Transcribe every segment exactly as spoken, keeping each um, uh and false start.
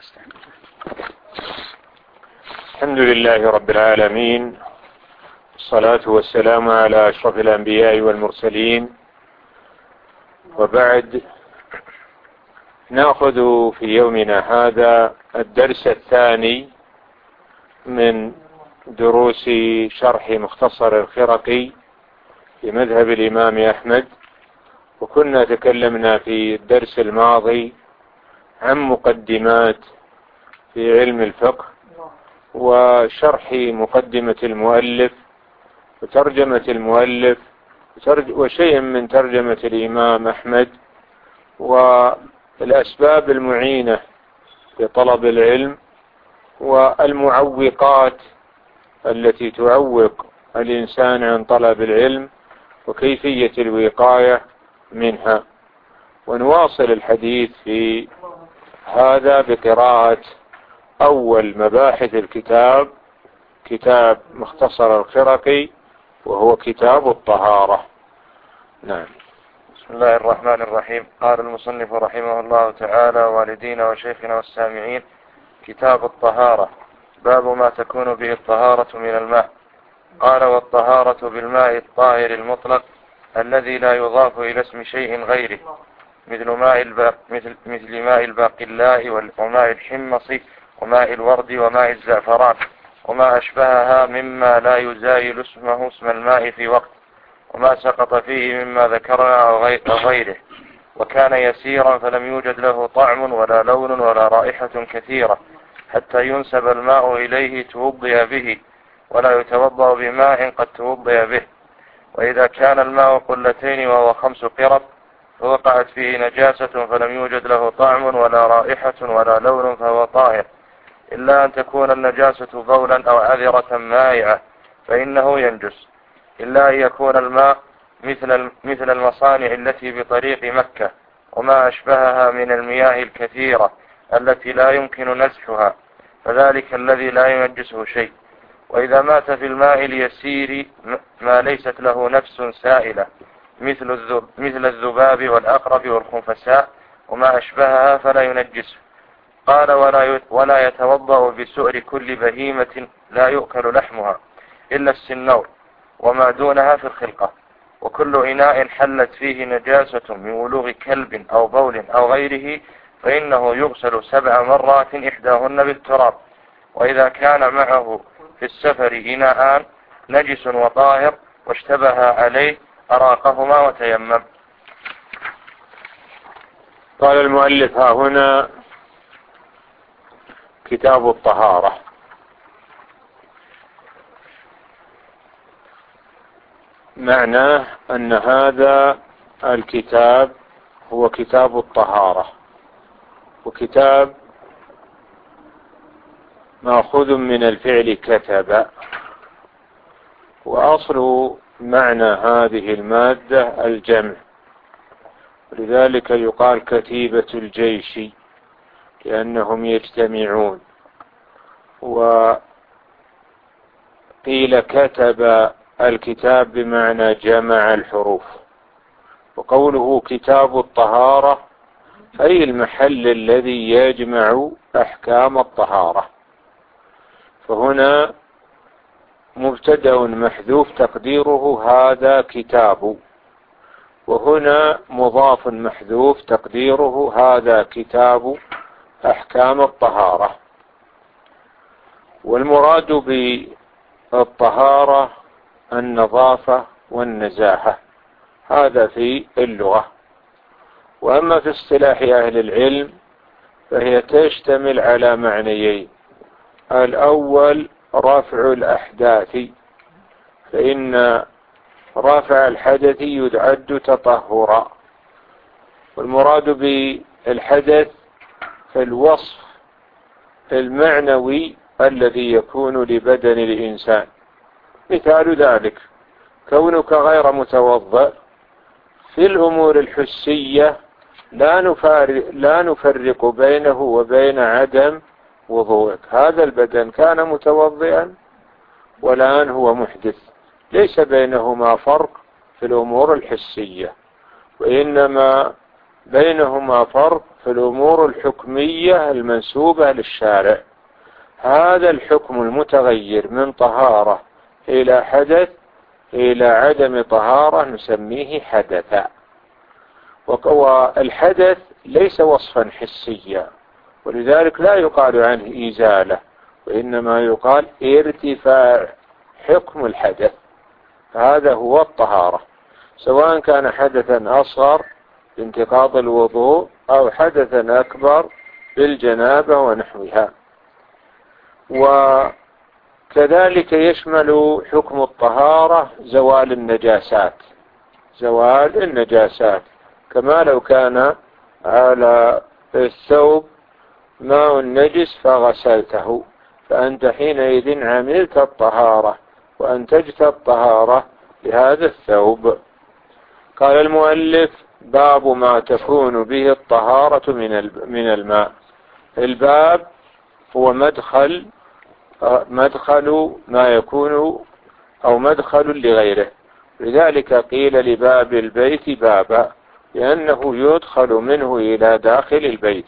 الحمد لله رب العالمين، الصلاة والسلام على أشرف الأنبياء والمرسلين، وبعد. نأخذ في يومنا هذا الدرس الثاني من دروس شرح مختصر الخرقي في مذهب الإمام أحمد. وكنا تكلمنا في الدرس الماضي عن مقدمات في علم الفقه وشرح مقدمة المؤلف وترجمة المؤلف وشيء من ترجمة الإمام أحمد والأسباب المعينة لطلب العلم والمعوقات التي تعوق الإنسان عن طلب العلم وكيفية الوقاية منها. ونواصل الحديث في هذا بقراءة أول مباحث الكتاب، كتاب مختصر الخرقي، وهو كتاب الطهارة. نعم. بسم الله الرحمن الرحيم. قال المصنف رحمه الله تعالى: والدينا وشيخنا والسامعين. كتاب الطهارة. باب ما تكون به الطهارة من الماء. قال: والطهارة بالماء الطاهر المطلق الذي لا يضاف إلى اسم شيء غيره، مثل ماء الباق مثل, مثل ماء الباقلاء وماء الحمص وماء الورد وماء الزعفران وما أشبهها مما لا يزايل اسمه اسم الماء في وقت، وما سقط فيه مما ذكرنا أو غيره، وكان يسيرا فلم يوجد له طعم ولا لون ولا رائحة كثيرة حتى ينسب الماء إليه توضئ به، ولا يتوضأ بماء قد توضئ به. وإذا كان الماء قلتين وهو خمس قرب فوقعت فيه نجاسة فلم يوجد له طعم ولا رائحة ولا لون فهو طاهر، إلا أن تكون النجاسة بولا أو عذرة مائعة فإنه ينجس، إلا أن يكون الماء مثل مثل المصانع التي بطريق مكة وما أشبهها من المياه الكثيرة التي لا يمكن نزحها، فذلك الذي لا ينجسه شيء. وإذا مات في الماء اليسير ما ليست له نفس سائلة مثل الذب مثل الذباب والأقرب والخنفساء وما أشبهها فلا ينجسه. قال: ولا ولا يتوضأ بسؤر كل بهيمة لا يؤكل لحمها إلا السنور وما دونها في الخلقة، وكل إناء حلت فيه نجاسة من ولوغ كلب أو بول أو غيره فإنه يغسل سبع مرات إحداهن بالتراب. وإذا كان معه في السفر إناءان نجس وطاهر واشتبه عليه أراقهما وتيمم. قال المؤلف ها هنا: كتاب الطهارة. معناه أن هذا الكتاب هو كتاب الطهارة، وكتاب مأخوذ من الفعل كتب، وأصل معنى هذه المادة الجمع، ولذلك يقال كتيبة الجيش لأنهم يجتمعون. وقيل كتب الكتاب بمعنى جمع الحروف. وقوله كتاب الطهارة أي المحل الذي يجمع أحكام الطهارة. فهنا مبتدأ محذوف تقديره هذا كتاب، وهنا مضاف محذوف تقديره هذا كتاب أحكام الطهارة. والمراد بالطهارة النظافة والنزاهة، هذا في اللغة. وأما في اصطلاح أهل العلم فهي تشتمل على معنيين: الأول رفع الأحداث، فإن رفع الحدث يعد تطهرا، والمراد بالحدث فالوصف المعنوي الذي يكون لبدن الإنسان. مثال ذلك كونك غير متوضئ في الأمور الحسية لا نفرق, لا نفرق بينه وبين عدم وضوءك. هذا البدن كان متوضئا والآن هو محدث، ليس بينهما فرق في الأمور الحسية، وإنما بينهما فرق في الأمور الحكمية المنسوبة للشارع. هذا الحكم المتغير من طهارة إلى حدث إلى عدم طهارة نسميه حدثا. والحدث ليس وصفا حسيا، ولذلك لا يقال عنه إزالة، وإنما يقال ارتفاع حكم الحدث. هذا هو الطهارة، سواء كان حدثا أصغر بانتقاض الوضوء أو حدثا أكبر بالجنابة ونحوها. وكذلك يشمل حكم الطهارة زوال النجاسات، زوال النجاسات كما لو كان على الثوب ماء نجس فغسلته، فأنت حينئذ عملت الطهارة وأنتجت الطهارة لهذا الثوب. قال المؤلف: باب ما تكون به الطهارة من الماء. الباب هو مدخل مدخل ما يكون أو مدخل لغيره، لذلك قيل لباب البيت بابا، لأنه يدخل منه إلى داخل البيت.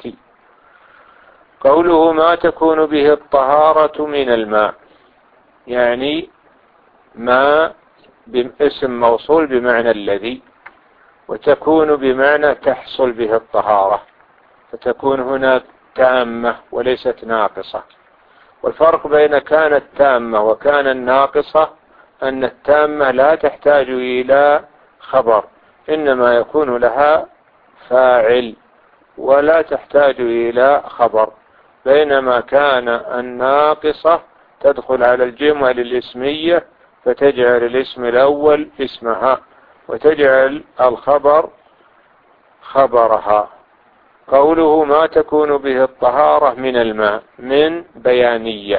قوله ما تكون به الطهارة من الماء، يعني ما باسم موصول بمعنى الذي، وتكون بمعنى تحصل به الطهارة، فتكون هنا تامة وليست ناقصة. والفرق بين كانت تامة وكان الناقصة أن التامة لا تحتاج إلى خبر، إنما يكون لها فاعل ولا تحتاج إلى خبر، بينما كان الناقصة تدخل على الجمل الاسمية فتجعل الاسم الأول اسمها وتجعل الخبر خبرها. قوله ما تكون به الطهارة من الماء، من بيانية،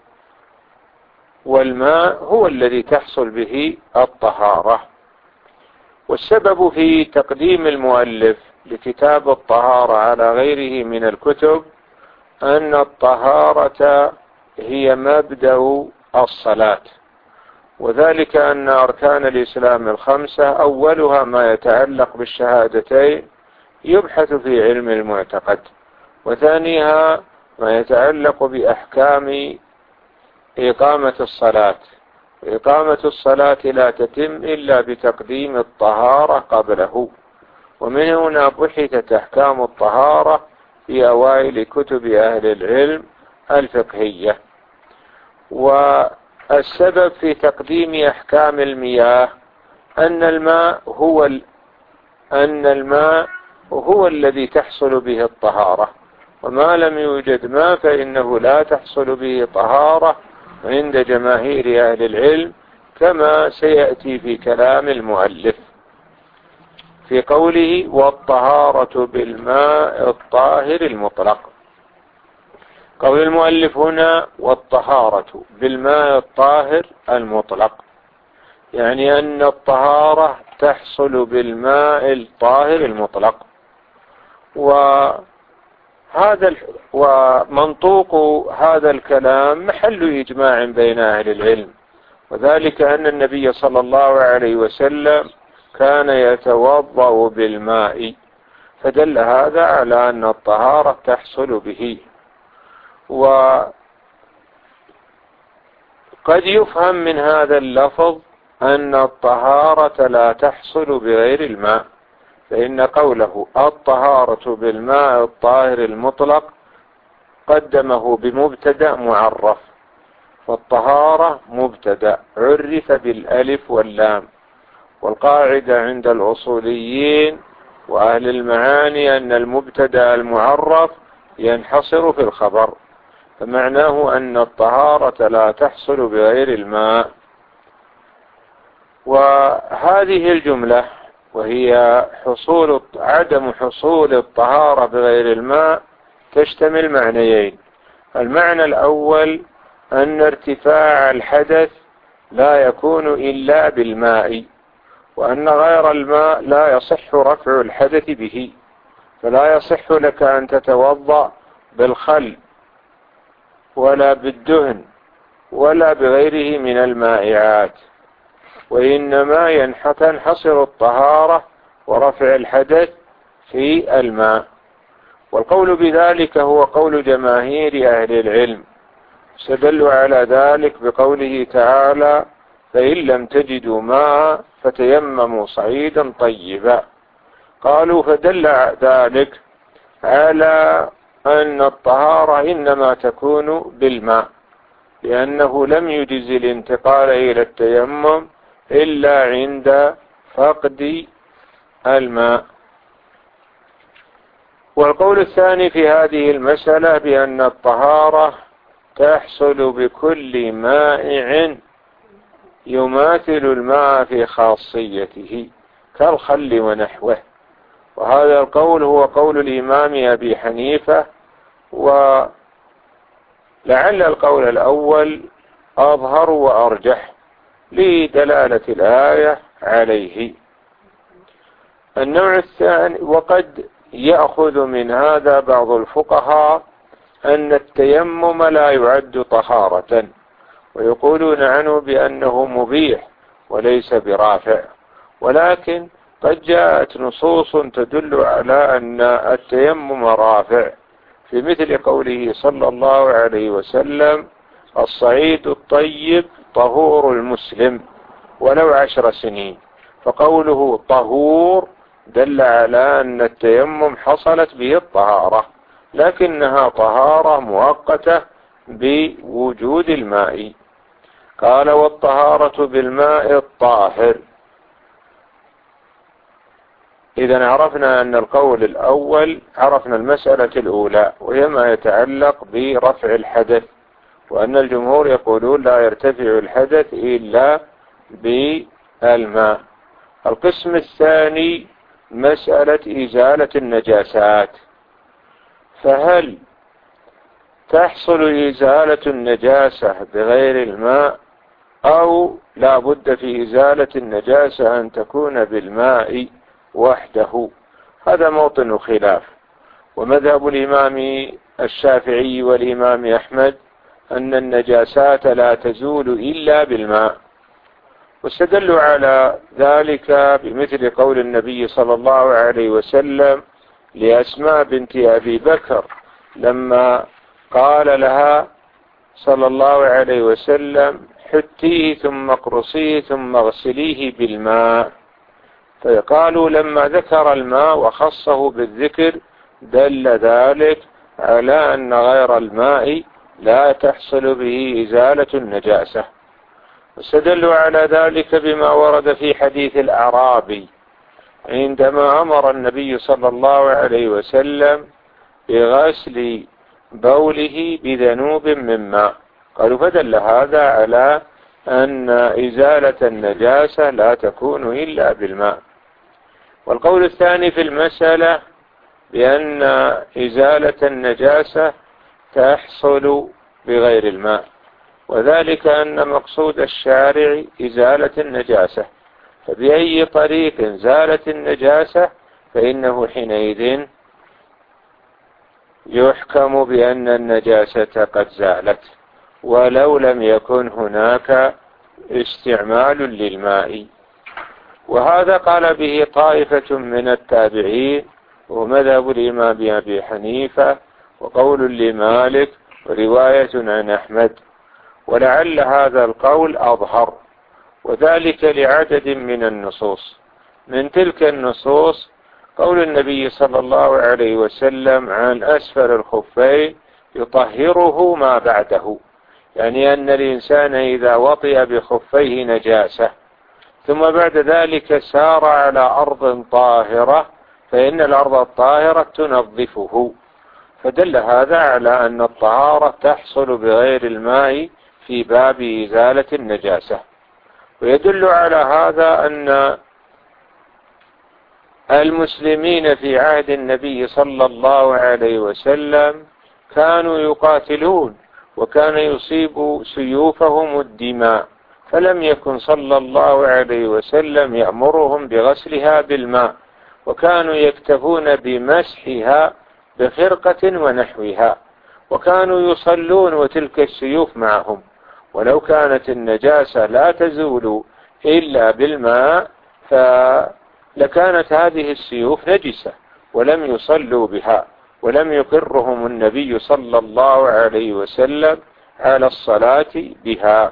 والماء هو الذي تحصل به الطهارة. والسبب في تقديم المؤلف لكتاب الطهارة على غيره من الكتب أن الطهارة هي مبدأ الصلاة، وذلك أن أركان الإسلام الخمسة أولها ما يتعلق بالشهادتين يبحث في علم المعتقد، وثانيها ما يتعلق بأحكام إقامة الصلاة. إقامة الصلاة لا تتم إلا بتقديم الطهارة قبله، ومن هنا بحثت أحكام الطهارة في أوائل كتب أهل العلم الفقهية. والسبب في تقديم أحكام المياه أن الماء هو ال... أن الماء هو الذي تحصل به الطهارة، وما لم يوجد ماء فإنه لا تحصل به طهارة عند جماهير أهل العلم، كما سيأتي في كلام المؤلف في قوله والطهارة بالماء الطاهر المطلق. قول المؤلف هنا والطهارة بالماء الطاهر المطلق، يعني أن الطهارة تحصل بالماء الطاهر المطلق. وهذا ومنطوق هذا الكلام محل إجماع بين أهل العلم، وذلك أن النبي صلى الله عليه وسلم كان يتوضأ بالماء، فدل هذا على أن الطهارة تحصل به. وقد يفهم من هذا اللفظ أن الطهارة لا تحصل بغير الماء، فإن قوله الطهارة بالماء الطاهر المطلق قدمه بمبتدأ معرف، فالطهارة مبتدأ عرف بالألف واللام، والقاعدة عند الأصوليين وأهل المعاني أن المبتدأ المعرف ينحصر في الخبر، فمعناه أن الطهارة لا تحصل بغير الماء. وهذه الجملة وهي حصول عدم حصول الطهارة بغير الماء تشتمل معنيين. المعنى الأول أن ارتفاع الحدث لا يكون إلا بالماء، وأن غير الماء لا يصح رفع الحدث به، فلا يصح لك أن تتوضأ بالخل ولا بالدهن ولا بغيره من المائعات، وإنما تنحصر الطهارة ورفع الحدث في الماء. والقول بذلك هو قول جماهير أهل العلم، استدلوا على ذلك بقوله تعالى: فإن لم تجدوا ماء فتيمموا صعيدا طيبا. قالوا فدل ذلك على أن الطهارة إنما تكون بالماء، لأنه لم يجز الانتقال إلى التيمم إلا عند فقد الماء. والقول الثاني في هذه المسألة بأن الطهارة تحصل بكل مائع يماثل الماء في خاصيته كالخل ونحوه، وهذا القول هو قول الإمام أبي حنيفة، ولعل القول الأول أظهر وأرجح لدلالة الآية عليه. النوع الثاني، وقد يأخذ من هذا بعض الفقهاء أن التيمم لا يعد طهارة، ويقولون عنه بأنه مبيح وليس برافع، ولكن قد جاءت نصوص تدل على أن التيمم رافع، في مثل قوله صلى الله عليه وسلم: الصعيد الطيب طهور المسلم ولو عشر سنين. فقوله طهور دل على أن التيمم حصلت به الطهارة، لكنها طهارة مؤقتة بوجود الماء. قال: والطهارة بالماء الطاهر. إذا عرفنا أن القول الأول، عرفنا المسألة الأولى وهي ما يتعلق برفع الحدث، وأن الجمهور يقولون لا يرتفع الحدث إلا بالماء. القسم الثاني مسألة إزالة النجاسات، فهل تحصل إزالة النجاسة بغير الماء، أو لا بد في إزالة النجاسة أن تكون بالماء وحده؟ هذا موطن خلاف، ومذهب الإمام الشافعي والإمام أحمد أن النجاسات لا تزول إلا بالماء، واستدلوا على ذلك بمثل قول النبي صلى الله عليه وسلم لأسماء بنت أبي بكر لما قال لها صلى الله عليه وسلم: حتيه ثم اقرصيه ثم اغسليه بالماء. فقالوا لما ذكر الماء وخصه بالذكر دل ذلك على أن غير الماء لا تحصل به إزالة النجاسة. واستدلوا على ذلك بما ورد في حديث الأعرابي عندما أمر النبي صلى الله عليه وسلم بغسل بوله بذنوب من ماء، قالوا فدل هذا على أن إزالة النجاسة لا تكون إلا بالماء. والقول الثاني في المسألة بأن إزالة النجاسة تحصل بغير الماء، وذلك أن مقصود الشارع إزالة النجاسة، فبأي طريق زالت النجاسة فإنه حينئذ يحكم بأن النجاسة قد زالت، ولو لم يكن هناك استعمال للماء. وهذا قال به طائفة من التابعين، ومذهب الإمام أبي حنيفة، وقول لمالك، ورواية عن أحمد. ولعل هذا القول أظهر، وذلك لعدد من النصوص. من تلك النصوص قول النبي صلى الله عليه وسلم عن أسفل الخفين يطهره ما بعده، يعني أن الإنسان إذا وطئ بخفيه نجاسة ثم بعد ذلك سار على أرض طاهرة فإن الأرض الطاهرة تنظفه، فدل هذا على أن الطهارة تحصل بغير الماء في باب إزالة النجاسة. ويدل على هذا أن المسلمين في عهد النبي صلى الله عليه وسلم كانوا يقاتلون، وكان يصيب سيوفهم الدماء، فلم يكن صلى الله عليه وسلم يأمرهم بغسلها بالماء، وكانوا يكتفون بمسحها بخرقة ونحوها، وكانوا يصلون وتلك السيوف معهم. ولو كانت النجاسة لا تزول إلا بالماء فلكانت هذه السيوف نجسة ولم يصلوا بها، ولم يقرهم النبي صلى الله عليه وسلم على الصلاة بها.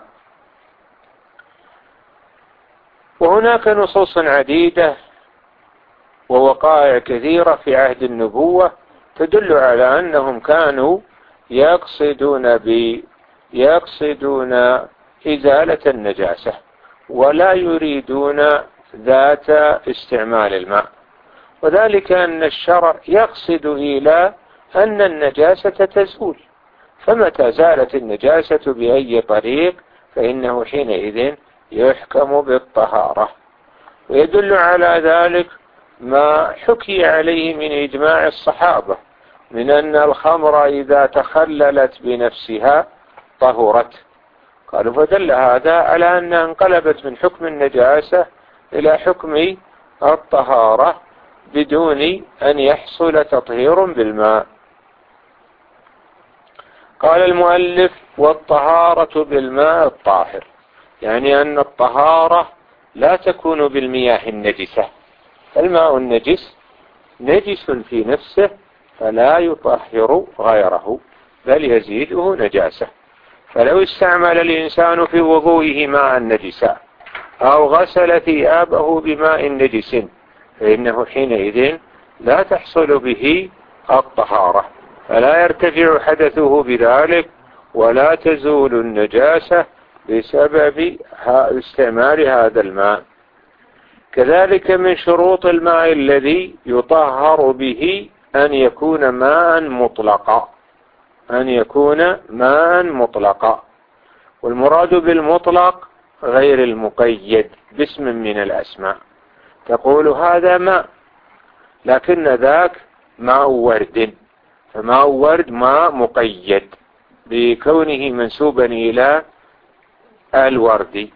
وهناك نصوص عديدة ووقائع كثيرة في عهد النبوة تدل على أنهم كانوا يقصدون ب يقصدون إزالة النجاسة ولا يريدون ذات استعمال الماء، وذلك أن الشرع يقصد إلى أن النجاسة تزول، فمتى زالت النجاسة بأي طريق فإنه حينئذ يحكم بالطهارة. ويدل على ذلك ما حكي عليه من إجماع الصحابة من أن الخمر إذا تخللت بنفسها طهرت، قالوا فدل هذا على أنها انقلبت من حكم النجاسة إلى حكم الطهارة بدون أن يحصل تطهير بالماء. قال المؤلف: والطهارة بالماء الطاهر، يعني أن الطهارة لا تكون بالمياه النجسة. الماء النجس نجس في نفسه فلا يطهر غيره بل يزيده نجاسة. فلو استعمل الإنسان في وضوئه ماء نجسا أو غسل ثيابه بماء نجس فإنه حينئذ لا تحصل به الطهارة، فلا يرتفع حدثه بذلك ولا تزول النجاسة بسبب استعمال هذا الماء. كذلك من شروط الماء الذي يطهر به أن يكون ماء مطلقا، أن يكون ماء مطلقا، والمراد بالمطلق غير المقيد باسم من الأسماء، تقول هذا ماء لكن ذاك ماء ورد، فماء ورد ماء مقيد بكونه منسوبا إلى الورد.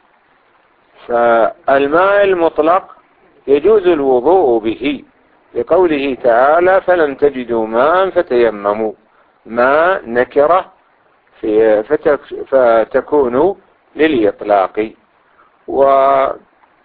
فالماء المطلق يجوز الوضوء به لقوله تعالى: فلم تجدوا ماء فتيمموا، ماء نكرة فتكون للإطلاق. وفسر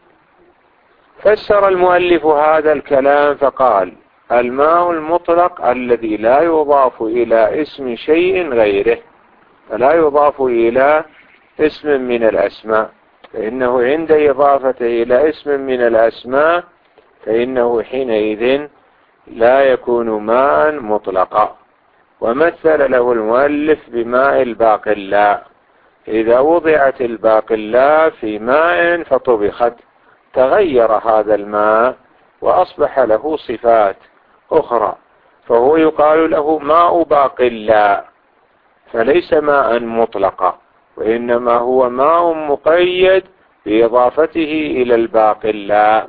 المؤلف هذا الكلام فقال: الماء المطلق الذي لا يضاف إلى اسم شيء غيره، فلا يضاف إلى اسم من الأسماء، فإنه عند إضافته إلى اسم من الأسماء فإنه حينئذ لا يكون ماء مطلقا. ومثل له المؤلف بماء الباقلاء، إذا وضعت الباقلاء في ماء فطبخت تغير هذا الماء وأصبح له صفات أخرى، فهو يقال له ماء باقلاء، فليس ماء مطلقا وإنما هو ماء مقيد بإضافته إلى الباقلاء.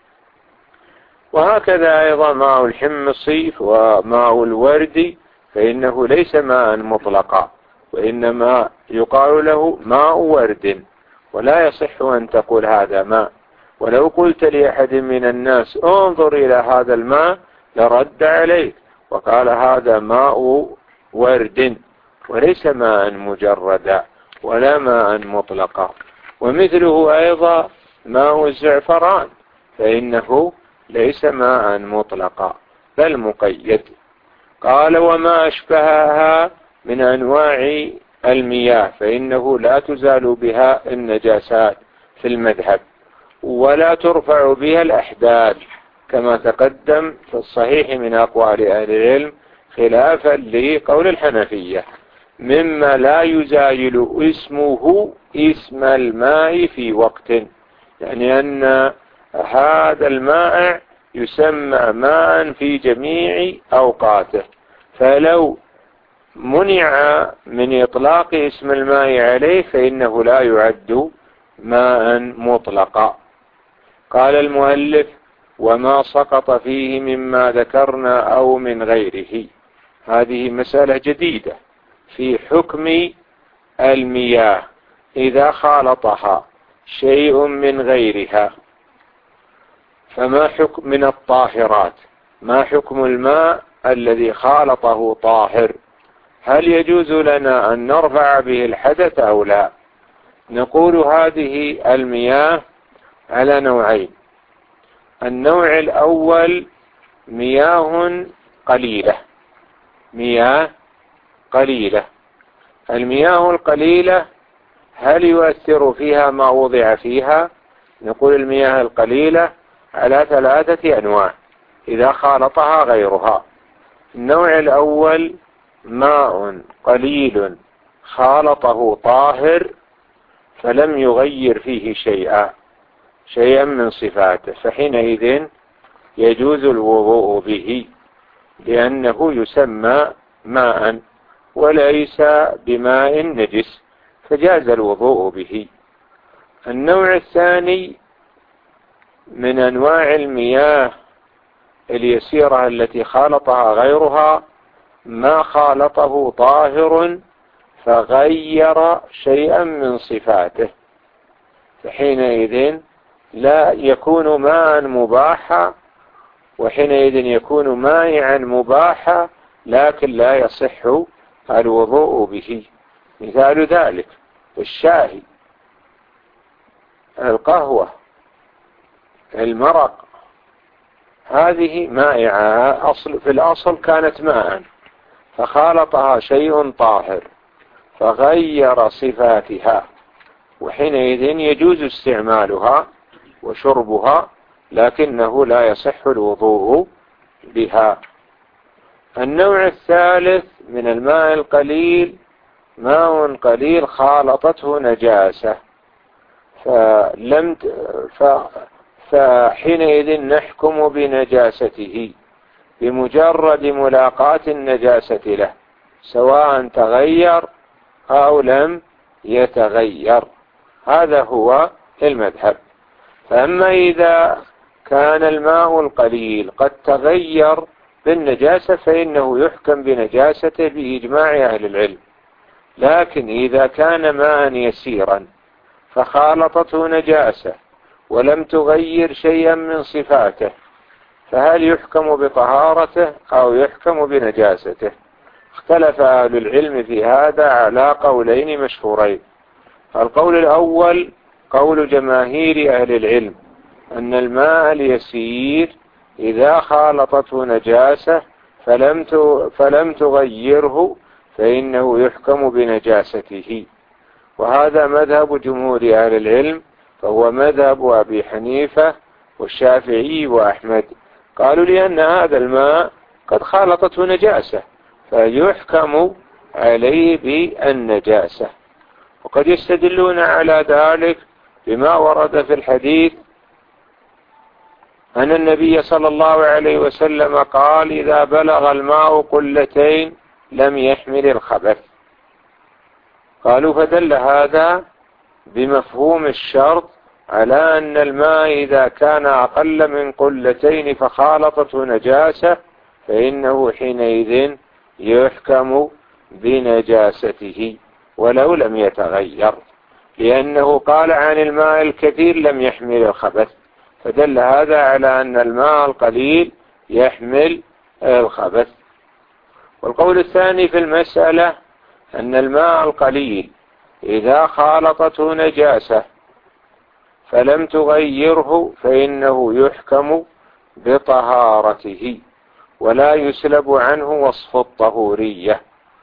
وهكذا أيضا ماء الحمص وماء الورد فإنه ليس ماء مطلقا وإنما يقال له ماء ورد، ولا يصح أن تقول هذا ماء. ولو قلت لأحد من الناس انظر إلى هذا الماء لرد عليك وقال هذا ماء ورد وليس ماء مجردا ولا ماء مطلقا. ومثله أيضا ماء الزعفران فإنه ليس ماء مطلقا بل مقيد. قال: وما أشبهها من أنواع المياه فإنه لا تزال بها النجاسات في المذهب ولا ترفع بها الأحداث، كما تقدم في الصحيح من أقوال أهل العلم خلافا لقول الحنفية، مما لا يزايل اسمه اسم الماء في وقت، يعني أن هذا الماء يسمى ماء في جميع أوقاته، فلو منع من إطلاق اسم الماء عليه فإنه لا يعد ماء مطلقا. قال المؤلف: وما سقط فيه مما ذكرنا أو من غيره، هذه مسألة جديدة في حكم المياه إذا خالطها شيء من غيرها، فما حكم من الطاهرات، ما حكم الماء الذي خالطه طاهر؟ هل يجوز لنا أن نرفع به الحدث أو لا؟ نقول هذه المياه على نوعين. النوع الأول مياه قليلة مياه قليلة. المياه القليلة هل يؤثر فيها ما وضع فيها؟ نقول المياه القليلة على ثلاثة أنواع إذا خالطها غيرها. النوع الأول ماء قليل خالطه طاهر فلم يغير فيه شيئا شيئا من صفاته، فحينئذ يجوز الوضوء به لأنه يسمى ماء وليس بماء نجس، فجاز الوضوء به. النوع الثاني من أنواع المياه اليسيرة التي خالطها غيرها ما خالطه طاهر فغير شيئا من صفاته، فحينئذ لا يكون ماء مباحا، وحينئذ يكون مائعا مباحا لكن لا يصح الوضوء به. مثال ذلك الشاي، القهوة، المرق، هذه مائعة أصل في الأصل كانت ماء فخالطها شيء طاهر فغير صفاتها، وحينئذ يجوز استعمالها وشربها لكنه لا يصح الوضوء بها. النوع الثالث من الماء القليل ماء قليل خالطته نجاسة فلم ف... فحينئذ نحكم بنجاسته بمجرد ملاقاة النجاسة له سواء تغير أو لم يتغير. هذا هو المذهب. فأما إذا كان الماء القليل قد تغير بالنجاسة فإنه يحكم بنجاسته بإجماع أهل العلم، لكن إذا كان ماء يسيرا فخالطته نجاسة ولم تغير شيئا من صفاته فهل يحكم بطهارته أو يحكم بنجاسته؟ اختلف أهل العلم في هذا على قولين مشهورين. القول الأول قول جماهير أهل العلم أن الماء اليسير إذا خالطته نجاسة فلم فلم تغيره فإنه يحكم بنجاسته، وهذا مذهب جمهور أهل العلم، فهو مذهب أبي حنيفة والشافعي وأحمد. قالوا لأن هذا الماء قد خالطته نجاسة فيحكم عليه بالنجاسة. وقد يستدلون على ذلك بما ورد في الحديث أن النبي صلى الله عليه وسلم قال إذا بلغ الماء قلتين لم يحمل الخبث. قالوا فدل هذا بمفهوم الشرط على أن الماء إذا كان أقل من قلتين فخالطته نجاسة فإنه حينئذ يحكم بنجاسته ولو لم يتغير، لأنه قال عن الماء الكثير لم يحمل الخبث، فدل هذا على أن الماء القليل يحمل الخبث. والقول الثاني في المسألة أن الماء القليل إذا خالطته نجاسة فلم تغيره فإنه يحكم بطهارته ولا يسلب عنه وصف الطهورية،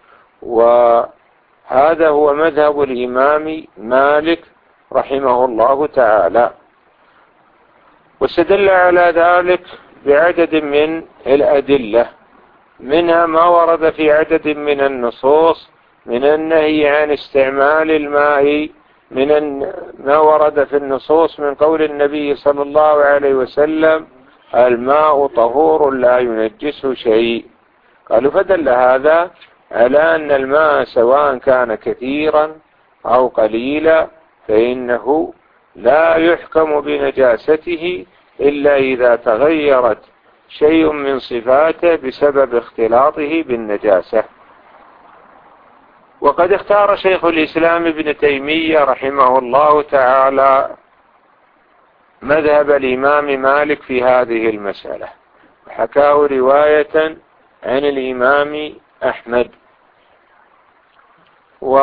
وهذا هو مذهب الإمام مالك رحمه الله تعالى. واستدل على ذلك بعدد من الأدلة، منها ما ورد في عدد من النصوص من النهي عن استعمال الماء، من ما ورد في النصوص من قول النبي صلى الله عليه وسلم الماء طهور لا ينجسه شيء. قالوا فدل هذا على أن الماء سواء كان كثيرا أو قليلا فإنه لا يحكم بنجاسته إلا إذا تغيرت شيء من صفاته بسبب اختلاطه بالنجاسة. وقد اختار شيخ الإسلام ابن تيمية رحمه الله تعالى مذهب الإمام مالك في هذه المسألة، وحكاه رواية عن الإمام أحمد. و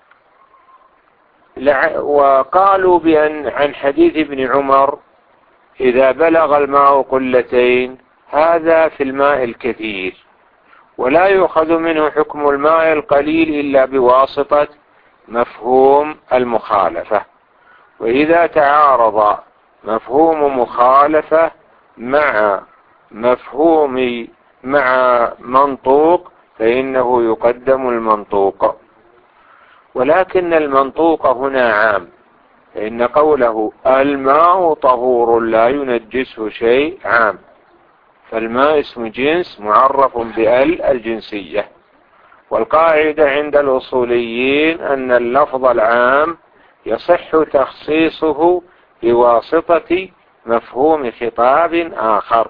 وقالوا بأن عن حديث ابن عمر إذا بلغ الماء قلتين هذا في الماء الكثير، ولا يؤخذ منه حكم الماء القليل إلا بواسطة مفهوم المخالفة. وإذا تعارض مفهوم مخالفة مع مفهوم مع منطوق فإنه يقدم المنطوق. ولكن المنطوق هنا عام، فإن قوله الماء طهور لا ينجسه شيء عام، فالماء اسم جنس معرف بال الجنسية. والقاعدة عند الأصوليين أن اللفظ العام يصح تخصيصه بواسطة مفهوم خطاب آخر.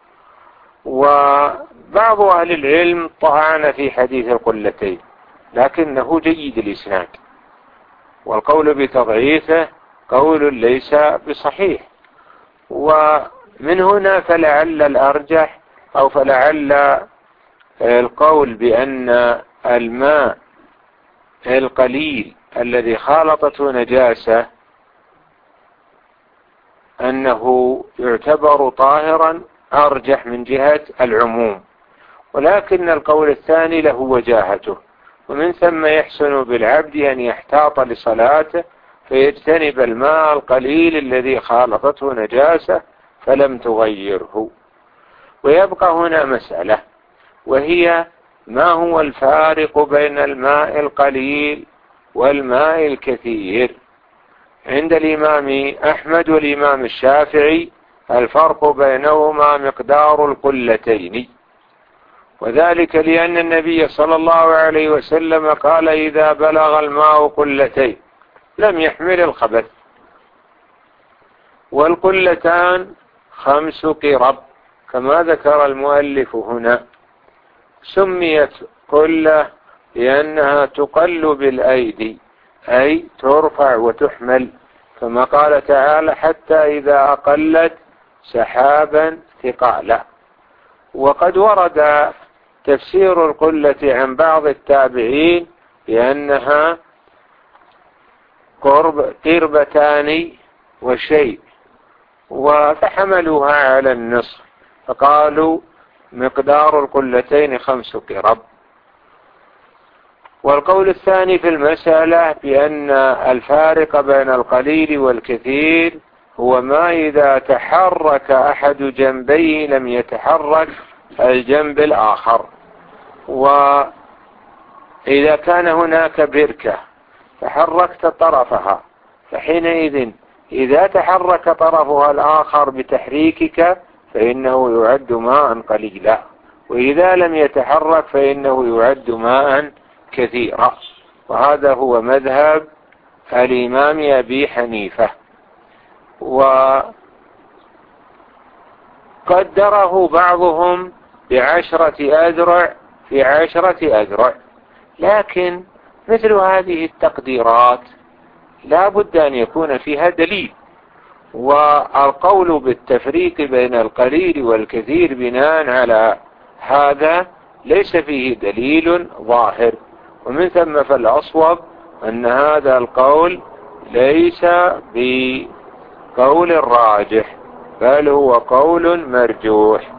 وبعض أهل العلم طعن في حديث القلتين لكنه جيد الإسناد، والقول بتضعيفه قول ليس بصحيح. ومن هنا فلعل الأرجح أو فلعل القول بأن الماء القليل الذي خالطته نجاسة أنه يعتبر طاهرا أرجح من جهة العموم. ولكن القول الثاني له وجاهته، ومن ثم يحسن بالعبد أن يحتاط لصلاته فيجتنب الماء القليل الذي خالطته نجاسة فلم تغيره. ويبقى هنا مسألة، وهي ما هو الفارق بين الماء القليل والماء الكثير؟ عند الإمام أحمد والإمام الشافعي الفرق بينهما مقدار القلتين، وذلك لأن النبي صلى الله عليه وسلم قال إذا بلغ الماء قلتين لم يحمل الخبث. والقلتان خمس قرب كما ذكر المؤلف هنا. سميت قلة لأنها تقل بالأيدي، أي ترفع وتحمل، كما قال تعالى حتى إذا أقلت سحابا ثقالا. وقد ورد تفسير القلة عن بعض التابعين بأنها قرب قربتان وشيء، وفحملوها على النصف فقالوا مقدار القلتين خمس قرب. والقول الثاني في المسألة بأن الفارق بين القليل والكثير هو ما إذا تحرك أحد جنبيه لم يتحرك الجنب الآخر. وإذا كان هناك بركة تحركت طرفها فحينئذ إذا تحرك طرفها الآخر بتحريكك فإنه يعد ماء قليلا، وإذا لم يتحرك فإنه يعد ماء كثيرا. وهذا هو مذهب الإمام أبي حنيفة، وقدره بعضهم بعشرة أذرع في عشرة أذرع. لكن مثل هذه التقديرات لا بد أن يكون فيها دليل، والقول بالتفريق بين القليل والكثير بناء على هذا ليس فيه دليل ظاهر. ومن ثم فالأصوب أن هذا القول ليس بقول راجح بل هو قول مرجوح.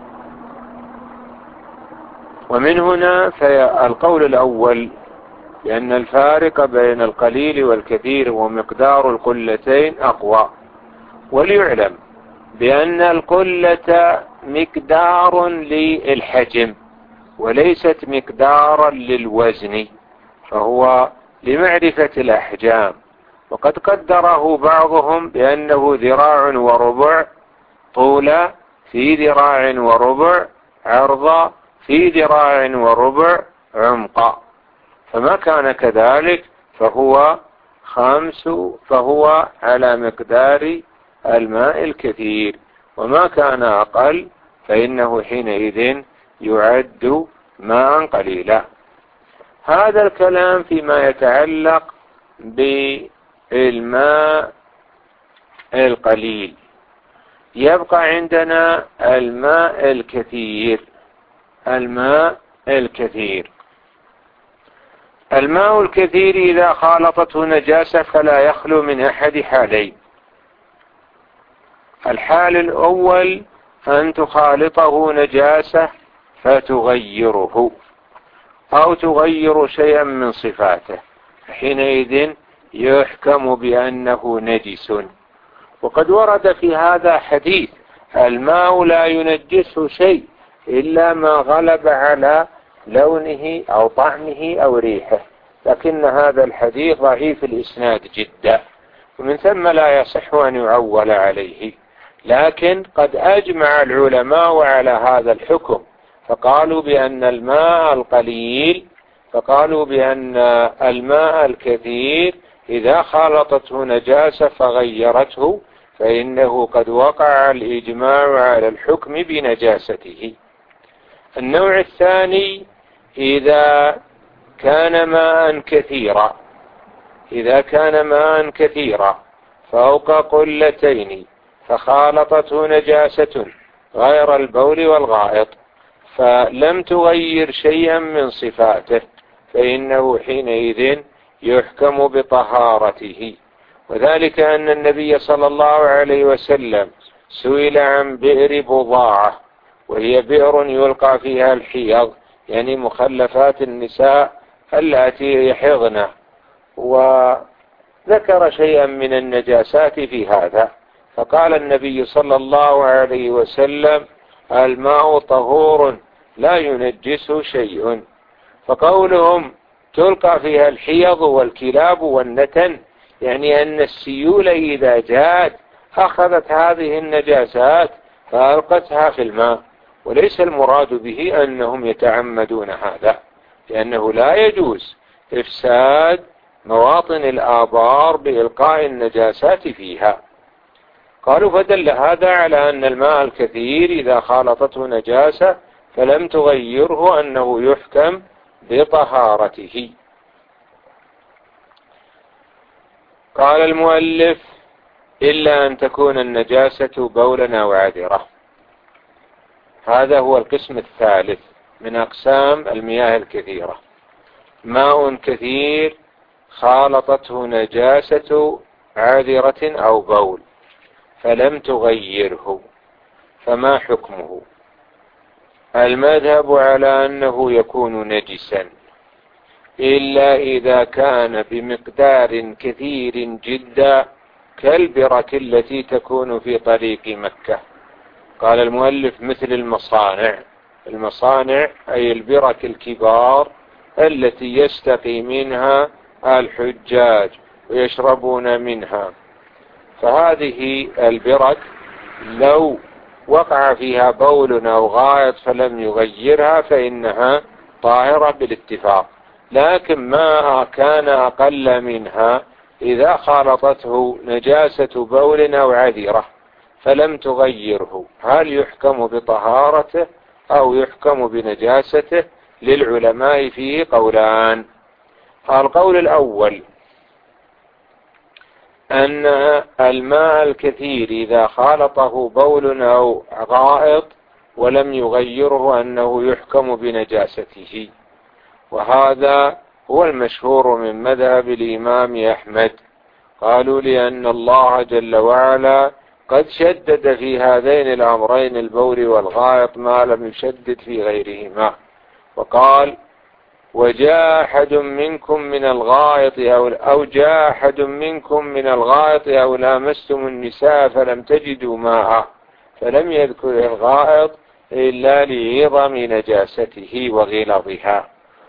ومن هنا فالقول الأول لأن الفارق بين القليل والكثير ومقدار القلتين أقوى. وليعلم بأن القلة مقدار للحجم وليست مقدارا للوزن، فهو لمعرفة الأحجام. وقد قدره بعضهم بأنه ذراع وربع طولا في ذراع وربع عرضا في ذراع وربع عمقا، فما كان كذلك فهو خمس فهو على مقدار الماء الكثير، وما كان أقل فإنه حينئذ يعد ماء قليلا. هذا الكلام فيما يتعلق بالماء القليل. يبقى عندنا الماء الكثير. الماء الكثير الماء الكثير إذا خالطته نجاسة فلا يخلو من أحد حالين: الحال الأول أن تخالطه نجاسة فتغيره أو تغير شيئا من صفاته، حينئذ يحكم بأنه نجس. وقد ورد في هذا حديث: الماء لا ينجسه شيء إلا ما غلب على لونه أو طعمه أو ريحه، لكن هذا الحديث ضعيف الإسناد جدا، ومن ثم لا يصح أن يعول عليه. لكن قد أجمع العلماء على هذا الحكم، فقالوا بأن الماء القليل فقالوا بأن الماء الكثير إذا خالطته نجاسة فغيرته فإنه قد وقع الإجماع على الحكم بنجاسته. النوع الثاني: إذا كان ماء كثيرا إذا كان ماء كثيرا فوق قلتين فخالطته نجاسة غير البول والغائط فلم تغير شيئا من صفاته، فإنه حينئذ يحكم بطهارته. وذلك أن النبي صلى الله عليه وسلم سئل عن بئر بضاعة، وهي بئر يلقى فيها الحيض، يعني مخلفات النساء التي يحضن، وذكر شيئا من النجاسات في هذا، فقال النبي صلى الله عليه وسلم: الماء طهور لا ينجسه شيء. فقولهم تلقى فيها الحيض والكلاب والنتن، يعني أن السيول إذا جاءت أخذت هذه النجاسات فألقتها في الماء، وليس المراد به أنهم يتعمدون هذا، لأنه لا يجوز إفساد مواطن الآبار بإلقاء النجاسات فيها. قالوا: فدل هذا على أن الماء الكثير إذا خالطته نجاسة فلم تغيره أنه يحكم بطهارته. قال المؤلف: إلا أن تكون النجاسة بولا أو عذرة. هذا هو القسم الثالث من أقسام المياه الكثيرة: ماء كثير خالطته نجاسة عذرة أو بول فلم تغيره، فما حكمه؟ المذهب على أنه يكون نجسا إلا إذا كان بمقدار كثير جدا كالبرك التي تكون في طريق مكة. قال المؤلف: مثل المصانع المصانع أي البرك الكبار التي يستقي منها الحجاج ويشربون منها، فهذه البرك لو وقع فيها بول أو غائط فلم يغيرها فإنها طاهرة بالاتفاق. لكن ما كان أقل منها إذا خالطته نجاسة بول أو عذرة فلم تغيره، هل يحكم بطهارته أو يحكم بنجاسته؟ للعلماء فيه قولان. القول الأول أن الماء الكثير إذا خالطه بول أو غائط ولم يغيره أنه يحكم بنجاسته، وهذا هو المشهور من مذهب الإمام أحمد. قالوا: لأن الله جل وعلا قد شدد في هذين الأمرين البول والغائط ما لم يشدد في غيرهما، وقال: وجاء أحد منكم من الغائط أو, أو جاء أحد منكم من الغائط أو لامستم النساء فلم تجدوا ماء، فلم يذكر الغائط إلا لعظم نجاسته وغلظها.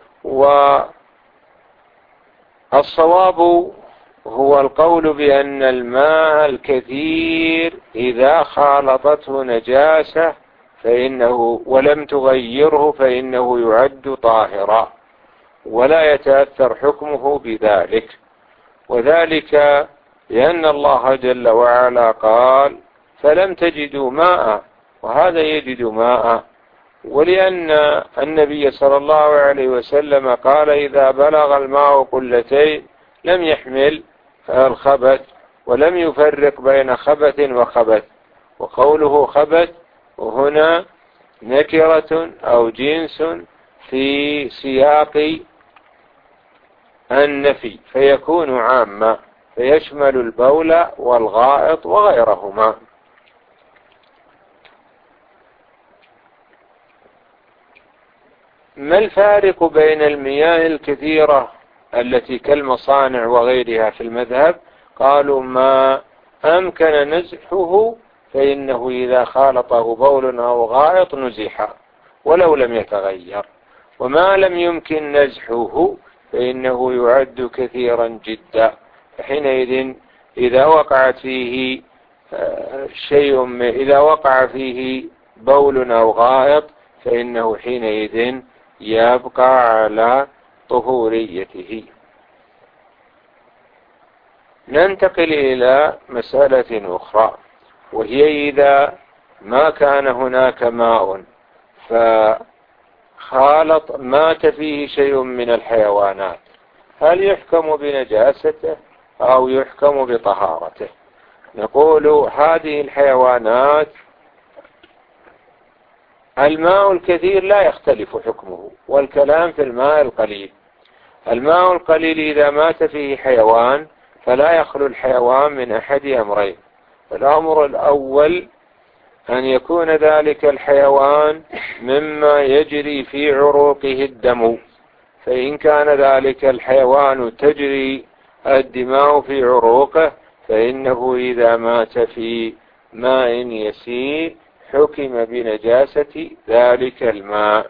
والصواب هو القول بأن الماء الكثير إذا خالطته نجاسة فإنه ولم تغيره فإنه يعد طاهرا ولا يتأثر حكمه بذلك، وذلك لأن الله جل وعلا قال: فلم تجدوا ماء، وهذا يجد ماء، ولأن النبي صلى الله عليه وسلم قال: إذا بلغ الماء قلتين لم يحمل الخبث ولم يفرق بين خبث وخبث. وقوله خبث هنا نكرة أو جنس في سياق النفي، فيكون عاما فيشمل البول والغائط وغيرهما. ما الفارق بين المياه الكثيرة التي كالمصانع وغيرها في المذهب؟ قالوا ما أمكن نزحه فإنه إذا خالطه بول أو غائط نزح ولو لم يتغير، وما لم يمكن نزحه فإنه يعد كثيرا جدا، حينئذ إذا وقعت فيه شيء إذا وقع فيه بول أو غائط فإنه حينئذ يبقى على طهوريته. ننتقل إلى مسألة أخرى، وهي إذا ما كان هناك ماء فخالط مات فيه شيء من الحيوانات، هل يحكم بنجاسته أو يحكم بطهارته؟ نقول هذه الحيوانات الماء الكثير لا يختلف حكمه، والكلام في الماء القليل. الماء القليل إذا مات فيه حيوان فلا يخلو الحيوان من أحد أمرين. الأمر الأول أن يكون ذلك الحيوان مما يجري في عروقه الدم، فإن كان ذلك الحيوان تجري الدماء في عروقه فإنه إذا مات في ماء يسير حكم بنجاسة ذلك الماء.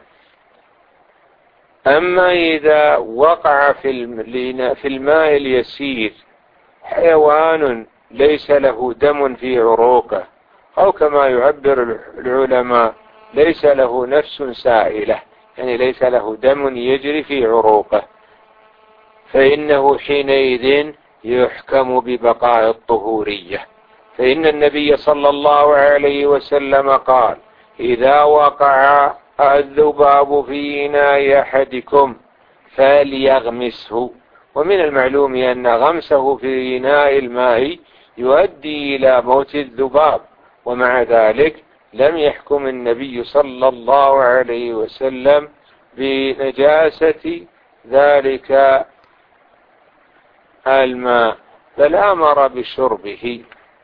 أما إذا وقع في الماء اليسير حيوان ليس له دم في عروقه، أو كما يعبر العلماء ليس له نفس سائلة، يعني ليس له دم يجري في عروقه، فإنه حينئذ يحكم ببقاء الطهورية. فإن النبي صلى الله عليه وسلم قال: إذا وقع الذباب في إناء أحدكم فليغمسه. ومن المعلوم أن غمسه في إناء الماء يؤدي إلى موت الذباب، ومع ذلك لم يحكم النبي صلى الله عليه وسلم بنجاسة ذلك الماء، بل أمر بشربه.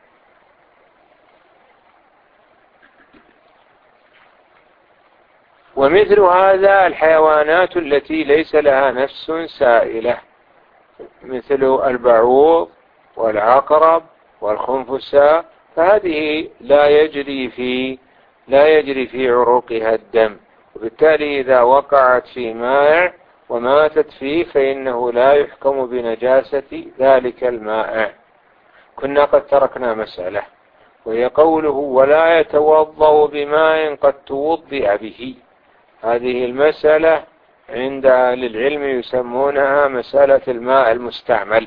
ومثل هذا الحيوانات التي ليس لها نفس سائلة مثل البعوض والعقرب والخنفساء، فهذه لا يجري في لا يجري في عروقها الدم، وبالتالي إذا وقعت في ماء وماتت فيه فإنه لا يحكم بنجاسة ذلك الماء. كنا قد تركنا مسألة، وهي قوله: ولا يتوضأ بماء قد توضئ به. هذه المسألة عند أهل العلم يسمونها مسألة الماء المستعمل.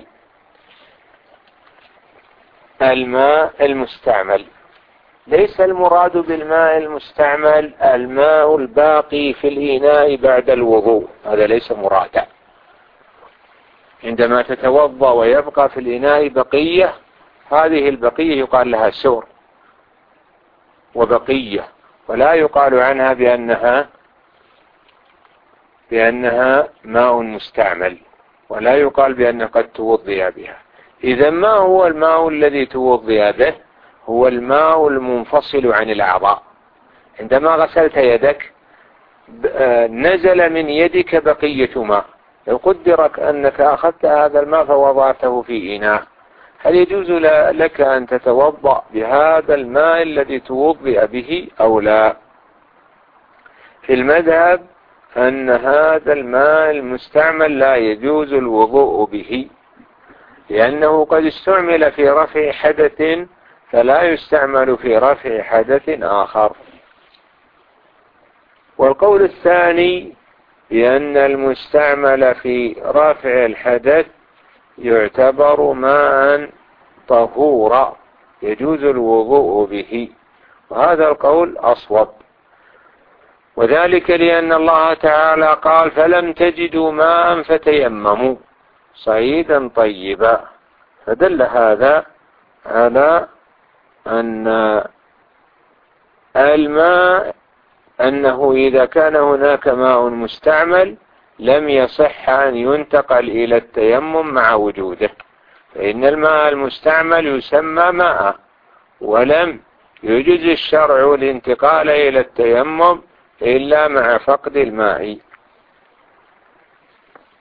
الماء المستعمل ليس المراد بالماء المستعمل الماء الباقي في الإناء بعد الوضوء، هذا ليس مرادا. عندما تتوضأ ويبقى في الإناء بقية، هذه البقية يقال لها سور وبقية، ولا يقال عنها بأنها بأنها ماء مستعمل، ولا يقال بأنها قد توضئ بها. إذا ما هو الماء الذي توضئ به؟ هو الماء المنفصل عن الأعضاء. عندما غسلت يدك نزل من يدك بقية ماء، لو قدرك أنك أخذت هذا الماء فوضعته في إناء، هل يجوز لك أن تتوضأ بهذا الماء الذي توضئ به أو لا؟ في المذهب أن هذا الماء المستعمل لا يجوز الوضوء به، لأنه قد استعمل في رفع حدث فلا يستعمل في رفع حدث آخر. والقول الثاني بأن المستعمل في رفع الحدث يعتبر ماء طهورا يجوز الوضوء به، وهذا القول أصوب، وذلك لأن الله تعالى قال: فلم تجدوا ماء فتيمموا صعيدا طيبا، فدل هذا على أن الماء أنه إذا كان هناك ماء مستعمل لم يصح أن ينتقل إلى التيمم مع وجوده، فإن الماء المستعمل يسمى ماء، ولم يجوز الشرع الانتقال إلى التيمم إلا مع فقد الماء.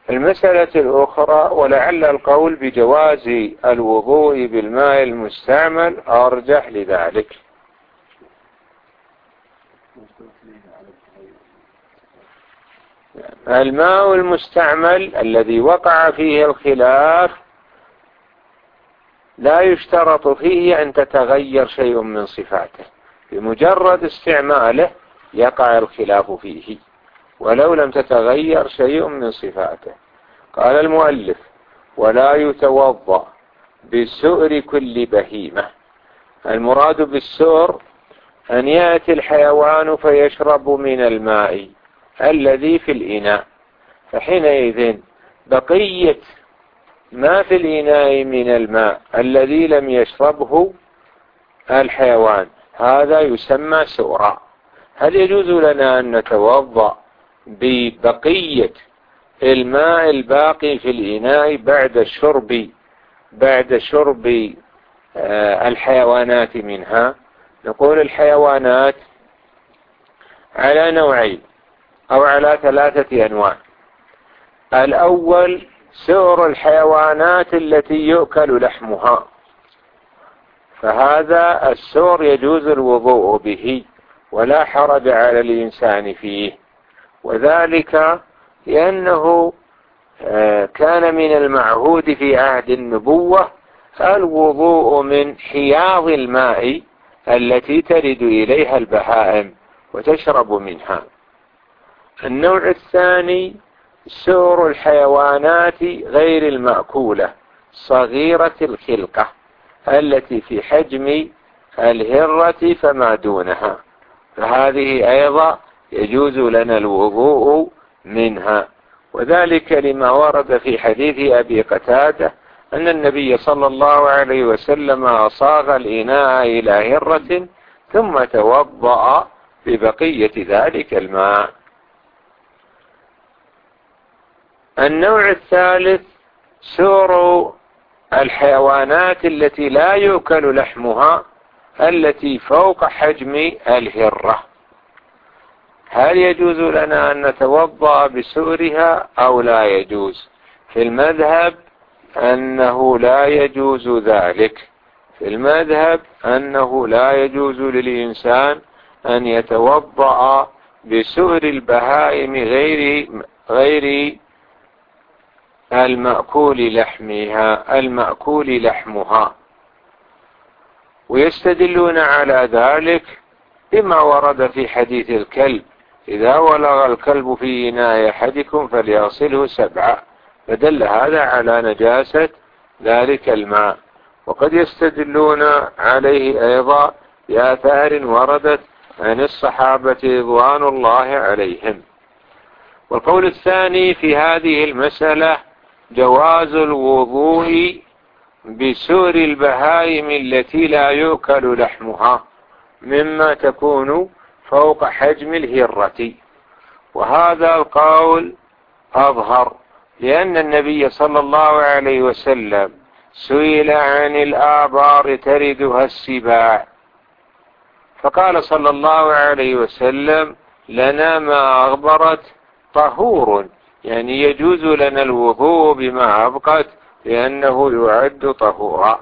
المسألة الأخرى، ولعل القول بجواز الوضوء بالماء المستعمل أرجح لذلك. الماء المستعمل الذي وقع فيه الخلاف لا يشترط فيه أن تتغير شيء من صفاته، بمجرد استعماله يقع الخلاف فيه ولو لم تتغير شيء من صفاته. قال المؤلف: ولا يتوضأ بسؤر كل بهيمة. المراد بالسؤر أن يأتي الحيوان فيشرب من الماء الذي في الإناء، فحينئذ بقية ما في الإناء من الماء الذي لم يشربه الحيوان هذا يسمى سؤرا. هل يجوز لنا أن نتوضأ ببقية الماء الباقي في الإناء بعد الشرب بعد شرب الحيوانات منها؟ نقول الحيوانات على نوعين أو على ثلاثة أنواع. الأول سؤر الحيوانات التي يؤكل لحمها، فهذا السؤر يجوز الوضوء به ولا حرج على الإنسان فيه، وذلك لأنه كان من المعهود في عهد النبوة الوضوء من حياض الماء التي ترد إليها البهائم وتشرب منها. النوع الثاني سؤر الحيوانات غير المأكولة صغيرة الخلقة التي في حجم الهرة فما دونها، فهذه أيضا يجوز لنا الوضوء منها، وذلك لما ورد في حديث أبي قتادة أن النبي صلى الله عليه وسلم صاغ الإناء إلى هرة ثم توضأ ببقية ذلك الماء. النوع الثالث سؤر الحيوانات التي لا يؤكل لحمها التي فوق حجم الهرة. هل يجوز لنا أن نتوضأ بسؤرها أو لا يجوز؟ في المذهب أنه لا يجوز ذلك، في المذهب أنه لا يجوز للإنسان أن يتوضأ بسؤر البهائم غير غير المأكول لحمها المأكول لحمها ويستدلون على ذلك بما ورد في حديث الكلب: إذا ولغ الكلب في إناء أحدكم فليغسله سبعا، فدل هذا على نجاسة ذلك الماء. وقد يستدلون عليه أيضا بآثار وردت عن الصحابة رضوان الله عليهم. والقول الثاني في هذه المسألة جواز الوضوء بسؤر البهائم التي لا يؤكل لحمها مما تكون فوق حجم الهرة، وهذا القول أظهر، لأن النبي صلى الله عليه وسلم سئل عن الآبار تردها السباع فقال صلى الله عليه وسلم: لنا ما أغبرت طهور، يعني يجوز لنا الوضوء بما أبقت لأنه يعد طهورا.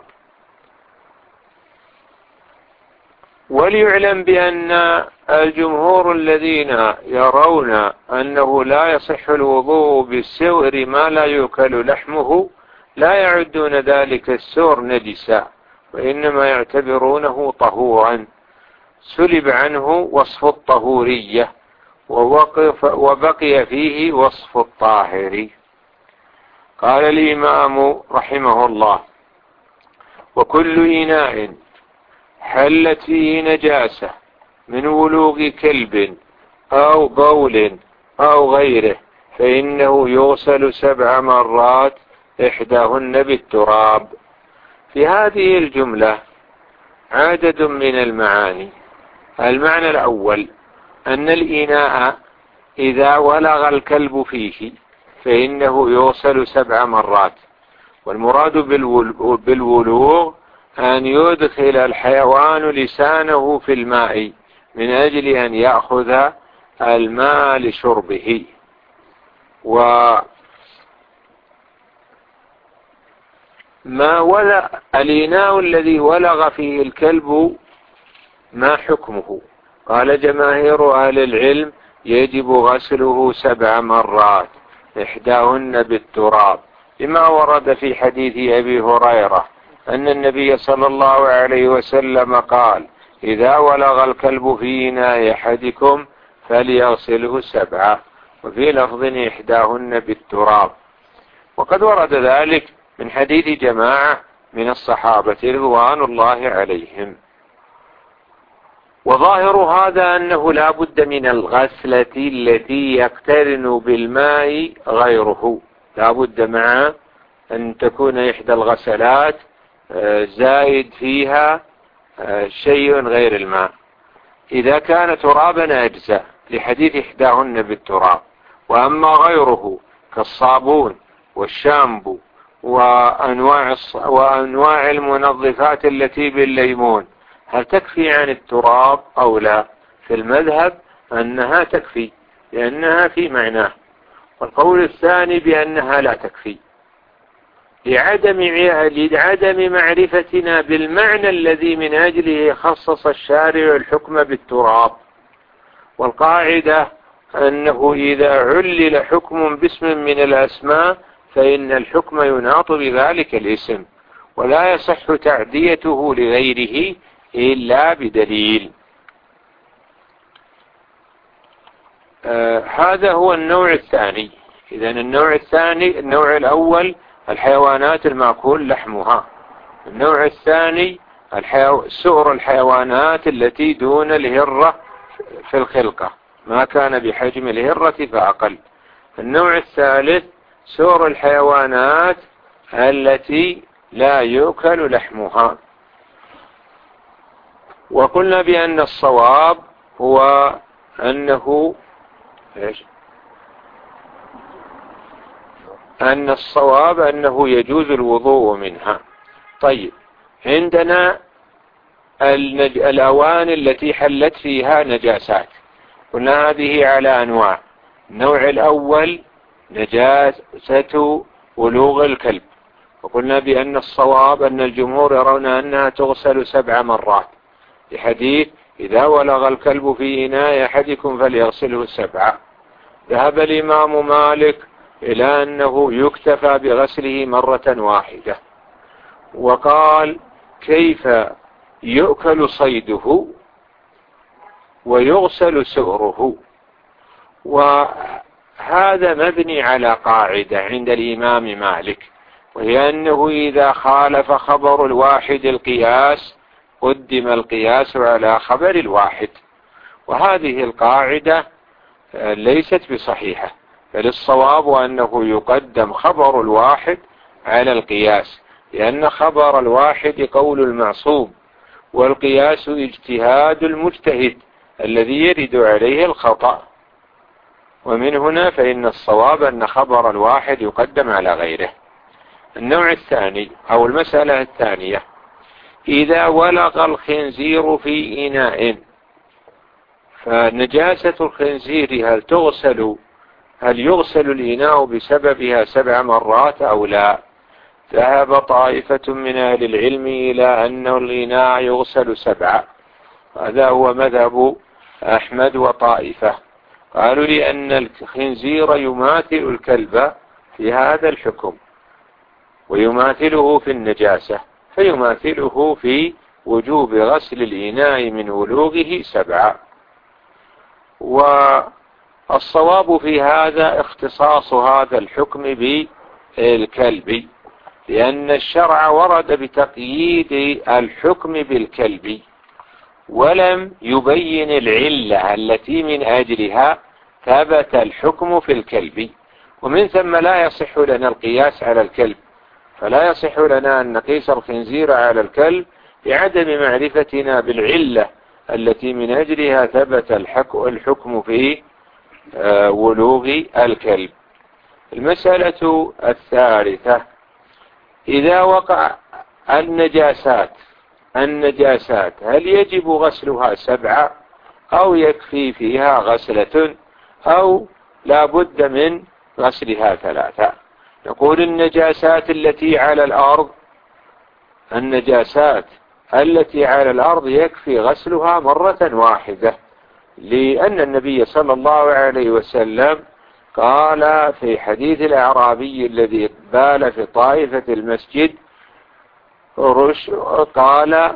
وليعلم بأن الجمهور الذين يرون أنه لا يصح الوضوء بالسؤر ما لا يؤكل لحمه لا يعدون ذلك السؤر نجسا، وإنما يعتبرونه طهورا سلب عنه وصف الطهورية ووقف وبقي فيه وصف الطاهر. قال الإمام رحمه الله: وكل إناء حلت فيه نجاسة من ولوغ كلب أو بول أو غيره فإنه يغسل سبع مرات إحداهن بالتراب. في هذه الجملة عدد من المعاني. المعنى الأول أن الإناء إذا ولغ الكلب فيه فإنه يغسل سبع مرات، والمراد بالولوغ أن يدخل الحيوان لسانه في الماء من أجل أن يأخذ الماء لشربه. ما ولغ الإناء الذي ولغ فيه الكلب ما حكمه؟ قال جماهير أهل العلم يجب غسله سبع مرات إحداهن بالتراب، لما ورد في حديث أبي هريرة أن النبي صلى الله عليه وسلم قال: إذا ولغ الكلب في إناء أحدكم فليغسله سبعة، وفي لفظ إحداهن بالتراب. وقد ورد ذلك من حديث جماعة من الصحابة رضوان الله عليهم. وظاهر هذا أنه لا بد من الغسلة التي يقترن بالماء غيره، لا بد مع أن تكون إحدى الغسلات زائد فيها شيء غير الماء. إذا كان ترابا أجزاء لحديث إحداهن بالتراب، وأما غيره كالصابون والشامبو وأنواع, وأنواع المنظفات التي بالليمون هل تكفي عن التراب أو لا؟ في المذهب أنها تكفي لأنها في معناه، والقول الثاني بأنها لا تكفي لعدم لعدم معرفتنا بالمعنى الذي من أجله خصص الشارع الحكم بالتراب. والقاعدة أنه إذا علل حكم باسم من الأسماء فإن الحكم يناط بذلك الاسم، ولا يصح تعديته لغيره إلا بدليل. آه هذا هو النوع الثاني. إذن النوع الثاني، النوع الأول الحيوانات المأكول لحمها، النوع الثاني الحيو... سؤر الحيوانات التي دون الهرة في الخلقة، ما كان بحجم الهرة فأقل. النوع الثالث سؤر الحيوانات التي لا يؤكل لحمها. وقلنا بأن الصواب هو أنه إيش؟ أن الصواب أنه يجوز الوضوء منها. طيب، عندنا النج... الأواني التي حلت فيها نجاسات، قلنا هذه على أنواع. النوع الأول نجاسة ولوغ الكلب، وقلنا بأن الصواب أن الجمهور يرون أنها تغسل سبع مرات لحديث إذا ولغ الكلب في إناء أحدكم فليغسله سبعة. ذهب الإمام مالك إلى أنه يكتفى بغسله مرة واحدة، وقال كيف يؤكل صيده ويغسل سؤره؟ وهذا مبني على قاعدة عند الإمام مالك، وهي أنه إذا خالف خبر الواحد القياس قدم القياس على خبر الواحد، وهذه القاعدة ليست بصحيحة، بل الصواب أنه يقدم خبر الواحد على القياس، لأن خبر الواحد قول المعصوم، والقياس اجتهاد المجتهد الذي يرد عليه الخطأ. ومن هنا فإن الصواب أن خبر الواحد يقدم على غيره. النوع الثاني أو المسألة الثانية، إذا ولغ الخنزير في إناء، فنجاسة الخنزير هل تغسل هل يغسل الإناء بسببها سبع مرات أو لا؟ ذهب طائفة من أهل العلم إلى أن الإناء يغسل سبعة، هذا هو مذهب أحمد وطائفة. قالوا لأن الخنزير يماثل الكلب في هذا الحكم، ويماثله في النجاسة، فيماثله في وجوب غسل الإناء من ولوغه سبعة. والصواب في هذا اختصاص هذا الحكم بالكلب، لأن الشرع ورد بتقييد الحكم بالكلب ولم يبين العلة التي من أجلها ثبت الحكم في الكلب، ومن ثم لا يصح لنا القياس على الكلب، فلا يصح لنا أن نقيس الخنزير على الكلب لعدم معرفتنا بالعلة التي من أجلها ثبت الحكم في ولوغ الكلب. المسألة الثالثة، إذا وقع النجاسات النجاسات هل يجب غسلها سبعة أو يكفي فيها غسلة أو لا بد من غسلها ثلاثة؟ نقول النجاسات التي على الأرض النجاسات التي على الأرض يكفي غسلها مرة واحدة، لأن النبي صلى الله عليه وسلم قال في حديث الأعرابي الذي بال في طائفة المسجد رش قال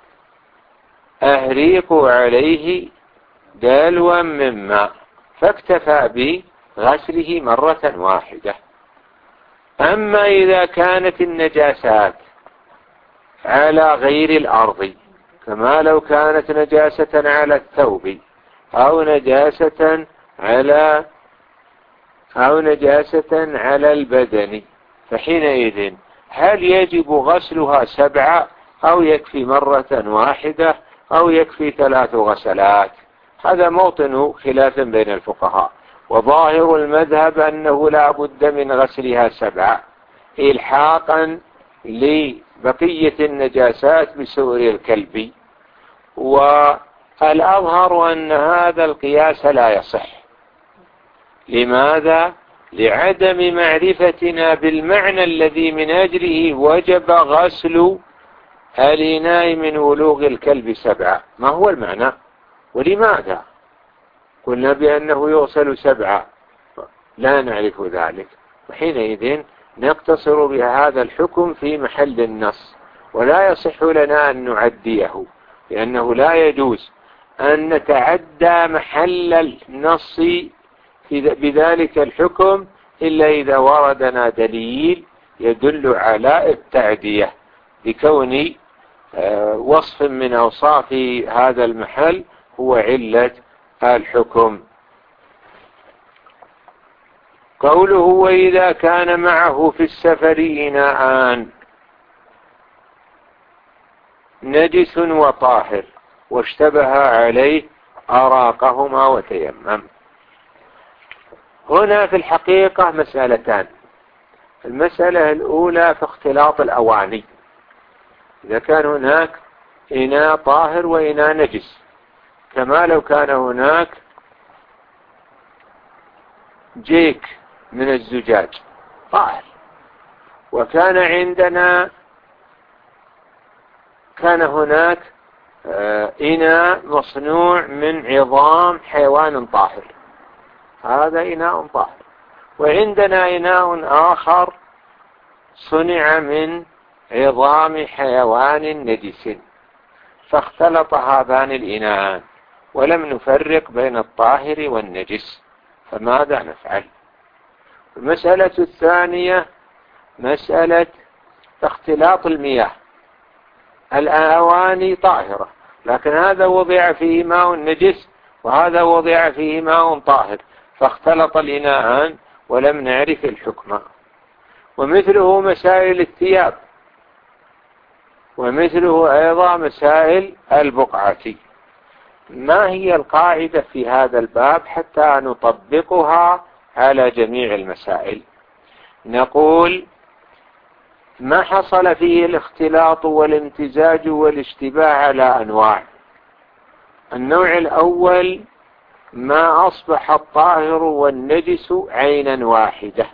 أهريقوا عليه دلوا من ماء، فاكتفى بغسله مرة واحدة. أما إذا كانت النجاسات على غير الأرض، كما لو كانت نجاسة على الثوب أو نجاسة على أو نجاسة على البدن، فحينئذ هل يجب غسلها سبعة أو يكفي مرة واحدة أو يكفي ثلاث غسلات؟ هذا موطن خلاف بين الفقهاء، وظاهر المذهب أنه لا بد من غسلها سبعة إلحاقا لبقية النجاسات بسؤر الكلب، والأظهر أن هذا القياس لا يصح. لماذا؟ لعدم معرفتنا بالمعنى الذي من أجله وجب غسل الإناء من ولوغ الكلب سبعة. ما هو المعنى ولماذا؟ قلنا بأنه يغسل سبعة، لا نعرف ذلك، وحينئذ نقتصر بهذا الحكم في محل النص، ولا يصح لنا أن نعديه، لأنه لا يجوز أن نتعدى محل النص بذلك الحكم إلا إذا وردنا دليل يدل على التعدية بكون وصف من أوصاف هذا المحل هو علة الحكم. قوله وإذا كان معه في السفر إناءان نجس وطاهر واشتبه عليه أراقهما وتيمم. هنا في الحقيقة مسألتان. المسألة الأولى في اختلاط الأواني، إذا كان هناك إناء طاهر وإناء نجس، كما لو كان هناك جيك من الزجاج طاهر، وكان عندنا كان هناك إناء مصنوع من عظام حيوان طاهر، هذا إناء طاهر، وعندنا إناء آخر صنع من عظام حيوان نجس، فاختلط هذان الإناءان ولم نفرق بين الطاهر والنجس، فماذا نفعل؟ المسألة الثانية مسألة اختلاط المياه. الأواني طاهرة، لكن هذا وضع فيه ماء نجس وهذا وضع فيه ماء طاهر، فاختلط الإناءان ولم نعرف الحكم. ومثله مسائل الثياب، ومثله أيضا مسائل البقعة. ما هي القاعدة في هذا الباب حتى نطبقها على جميع المسائل؟ نقول ما حصل فيه الاختلاط والامتزاج والاشتباه على أنواع. النوع الأول ما أصبح الطاهر والنجس عينا واحدة،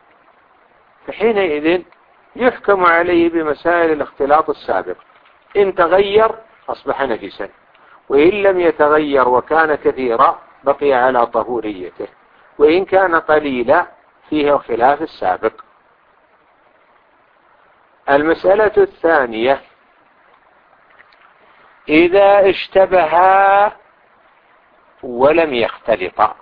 فحينئذ يحكم عليه بمسائل الاختلاط السابق، إن تغير أصبح نجسا، وإن لم يتغير وكان كثيرا بقي على طهوريته، وإن كان قليلا فيه خلاف السابق. المسألة الثانية إذا اشتبها ولم يختلطا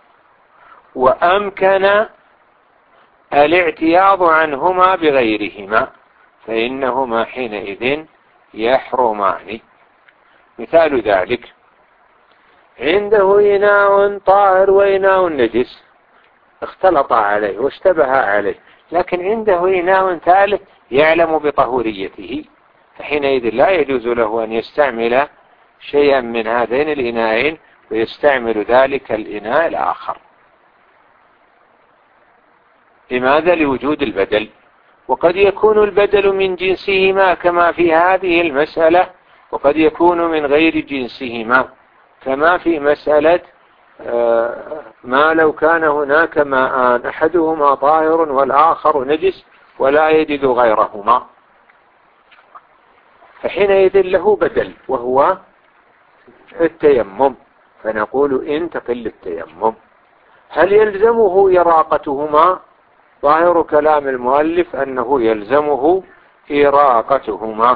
وأمكن الاعتياض عنهما بغيرهما، فإنهما حينئذ يحرمان. مثال ذلك عنده إناء طاهر وإناء نجس، اختلط عليه واشتبه عليه، لكن عنده إناء ثالث يعلم بطهوريته، فحينئذ لا يجوز له أن يستعمل شيئا من هذين الإناءين ويستعمل ذلك الإناء الآخر. لماذا؟ لوجود البدل، وقد يكون البدل من جنسهما كما في هذه المسألة، وقد يكون من غير جنسهما كما في مسألة ما لو كان هناك ماء أحدهما طاهر والآخر نجس ولا يجد غيرهما. فحينئذ له بدل وهو التيمم، فنقول انتقل للتيمم. هل يلزمه إراقتهما؟ ظاهر كلام المؤلف أنه يلزمه إراقتهما،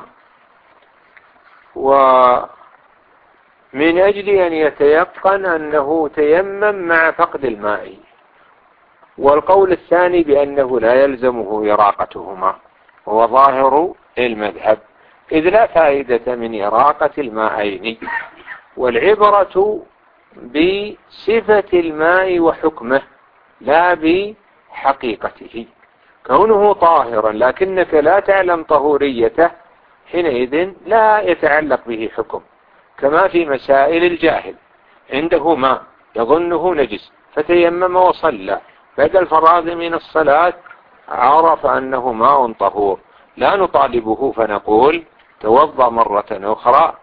ومن أجل أن يتيقن أنه تيمم مع فقد الماء. والقول الثاني بأنه لا يلزمه إراقتهما هو ظاهر المذهب، إذ لا فائدة من إراقة الماءين، والعبرة بصفة الماء وحكمه لا بحقيقته. كونه طاهرا لكنك لا تعلم طهوريته حينئذ لا يتعلق به حكم، كما في مسائل الجاهل عنده ماء يظنه نجس فتيمم وصلى، بعد الفراغ من الصلاة عرف أنه ماء طهور، لا نطالبه فنقول توضأ مرة أخرى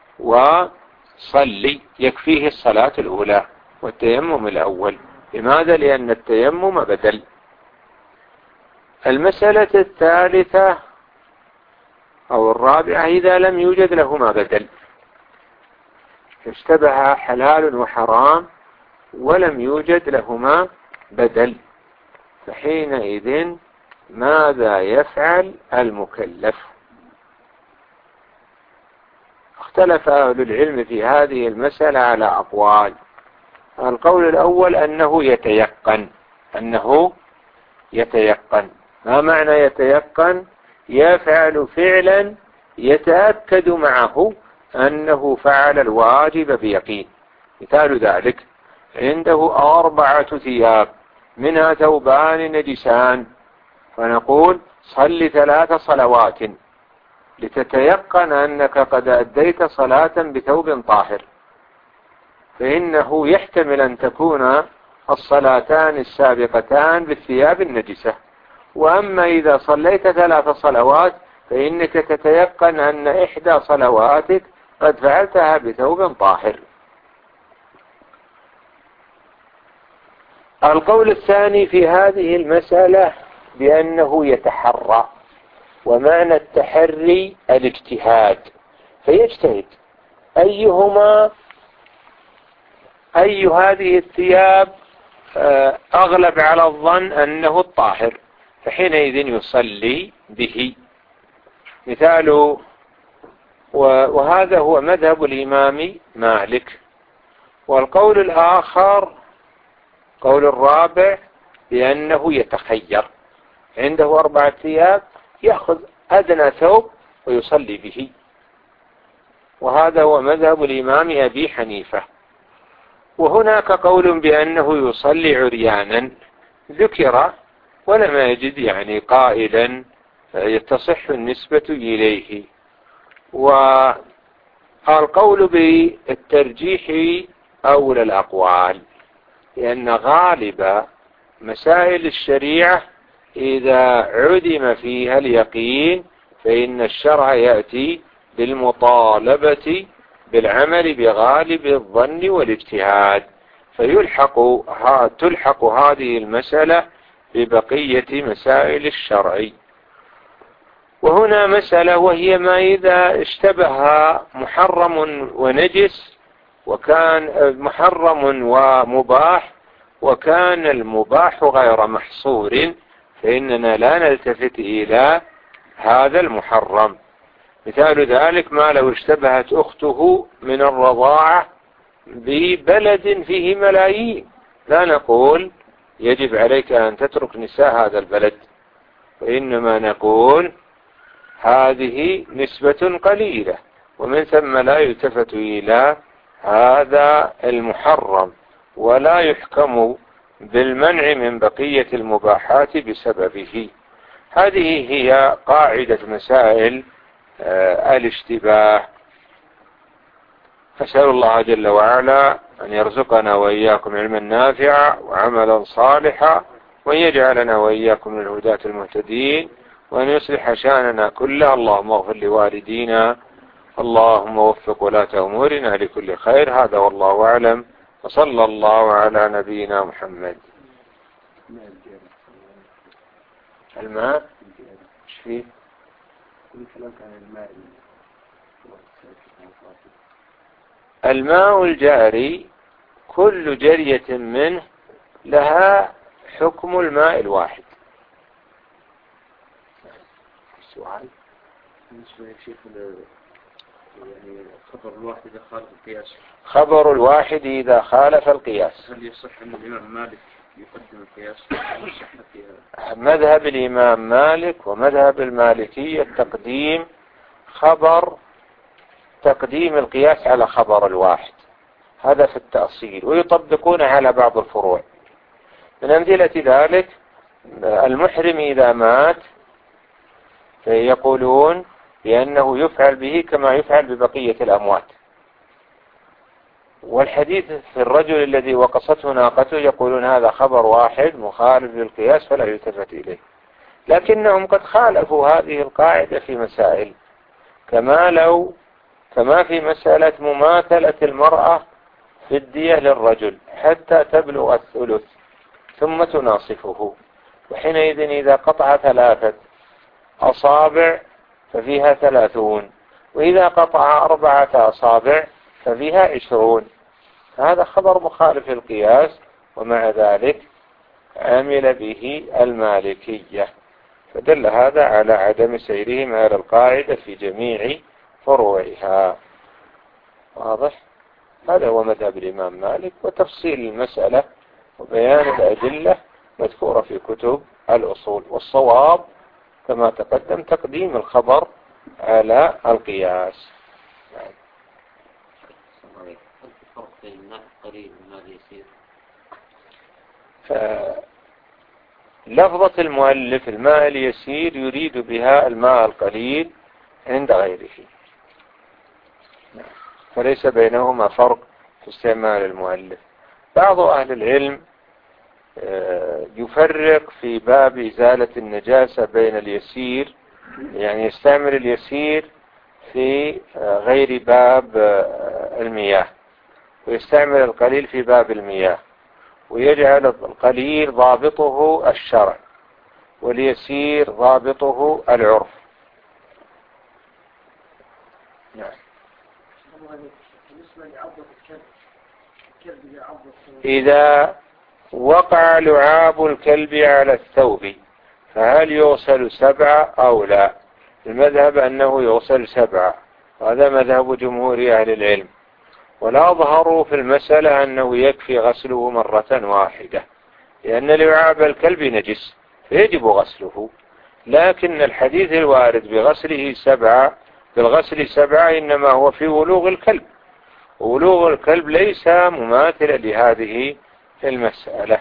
وصلي، يكفيه الصلاة الأولى والتيمم الأول. لماذا؟ لأن التيمم بدل. المسألة الثالثة أو الرابعة إذا لم يوجد لهما بدل، اشتبه حلال وحرام ولم يوجد لهما بدل، فحينئذ ماذا يفعل المكلف؟ اختلف أهل العلم في هذه المسألة على أقوال. القول الأول أنه يتيقن أنه يتيقن ما معنى يتيقن؟ يفعل فعلا يتأكد معه أنه فعل الواجب بيقين. مثال ذلك عنده أربعة ثياب منها ثوبان نجسان، فنقول صل ثلاث صلوات لتتيقن أنك قد أديت صلاة بثوب طاهر، فإنه يحتمل أن تكون الصلاتان السابقتان بالثياب النجسة. وأما إذا صليت ثلاث صلوات فإنك تتيقن أن إحدى صلواتك قد فعلتها بثوب طاهر. القول الثاني في هذه المسألة بأنه يتحرى، ومعنى التحري الاجتهاد، فيجتهد أيهما أي هذه الثياب أغلب على الظن أنه الطاهر، فحينئذ يصلي به. مثال وهذا هو مذهب الإمام مالك. والقول الآخر قول الرابع بأنه يتخير، عنده أربعة ثياب يأخذ أدنى ثوب ويصلي به، وهذا هو مذهب الإمام أبي حنيفة. وهناك قول بأنه يصلي عريانا ذكر ولم يجد يعني قائلا يتصح النسبة إليه. والقول بالترجيح أولى الأقوال، لأن غالب مسائل الشريعة إذا عدم فيها اليقين فإن الشرع يأتي بالمطالبة بالعمل بغالب الظن والاجتهاد، فيلحق تلحق هذه المسألة ببقية مسائل الشرع. وهنا مسألة وهي ما إذا اشتبه محرم ونجس وكان محرم ومباح وكان المباح غير محصور، فإننا لا نلتفت إلى هذا المحرم. مثال ذلك ما لو اشتبهت أخته من الرضاعة ببلد فيه ملايين، لا نقول يجب عليك أن تترك نساء هذا البلد، وإنما نقول هذه نسبة قليلة، ومن ثم لا يلتفت إلى هذا المحرم ولا يحكم بالمنع من بقية المباحات بسببه. هذه هي قاعدة مسائل آه الاشتباه. أسأل الله جل وعلا أن يرزقنا وإياكم علما نافعا وعملا صالحا، وأن يجعلنا وإياكم من الهداة المهتدين، وأن يصلح شأننا كله. اللهم اغفر لوالدينا، اللهم وفق ولاة أمورنا لكل خير. هذا والله أعلم، وصلى الله على نبينا محمد. الماء ايش فيه؟ كل كلام عن الماء الماء الجاري كل جرية منه لها حكم الماء الواحد. السؤال بالنسبة يا شيخ يعني خبر الواحد إذا خالف القياس. خبر الواحد إذا خالف القياس. هل يصح أن الإمام مالك يقدم القياس؟ مذهب الإمام مالك ومذهب المالكية تقديم خبر تقديم القياس على خبر الواحد، هذا في التأصيل، ويطبقون على بعض الفروع. من أمثلة ذلك المحرم إذا مات يقولون بأنه يفعل به كما يفعل ببقية الأموات. والحديث في الرجل الذي وقصته ناقته يقولون هذا خبر واحد مخالف للقياس فلا يلتفت إليه، لكنهم قد خالفوا هذه القاعدة في مسائل، كما لو كما في مسألة مماثلة المرأة في الدية للرجل حتى تبلغ الثلث ثم تناصفه، وحينئذ إذا قطع ثلاثة أصابع ففيها ثلاثون، وإذا قطع أربعة أصابع ففيها عشرون. هذا خبر مخالف للقياس، ومع ذلك عمل به المالكية، فدل هذا على عدم سيرهم على القاعدة في جميع فروعها. واضح؟ هذا هو مذهب الإمام مالك، وتفصيل المسألة وبيان الأدلة مذكورة في كتب الأصول، والصواب كما تقدم تقديم الخبر على القياس. فلفظة المؤلف الماء اليسير يريد بها الماء القليل عند غيره، فليس بينهما فرق في استعمال المؤلف. بعض أهل العلم يفرق في باب إزالة النجاسة بين اليسير، يعني يستعمل اليسير في غير باب المياه، ويستعمل القليل في باب المياه، ويجعل القليل ضابطه الشرع واليسير ضابطه العرف. نعم. إذا وقع لعاب الكلب على الثوب فهل يغسل سبعة أو لا؟ المذهب أنه يغسل سبعة، وهذا مذهب جمهور أهل العلم، ولا أظهروا في المسألة أنه يكفي غسله مرة واحدة، لأن لعاب الكلب نجس فيجب غسله، لكن الحديث الوارد بغسله سبعة بالغسل سبعة إنما هو في ولوغ الكلب، وولوغ الكلب ليس مماثلا لهذه المسألة،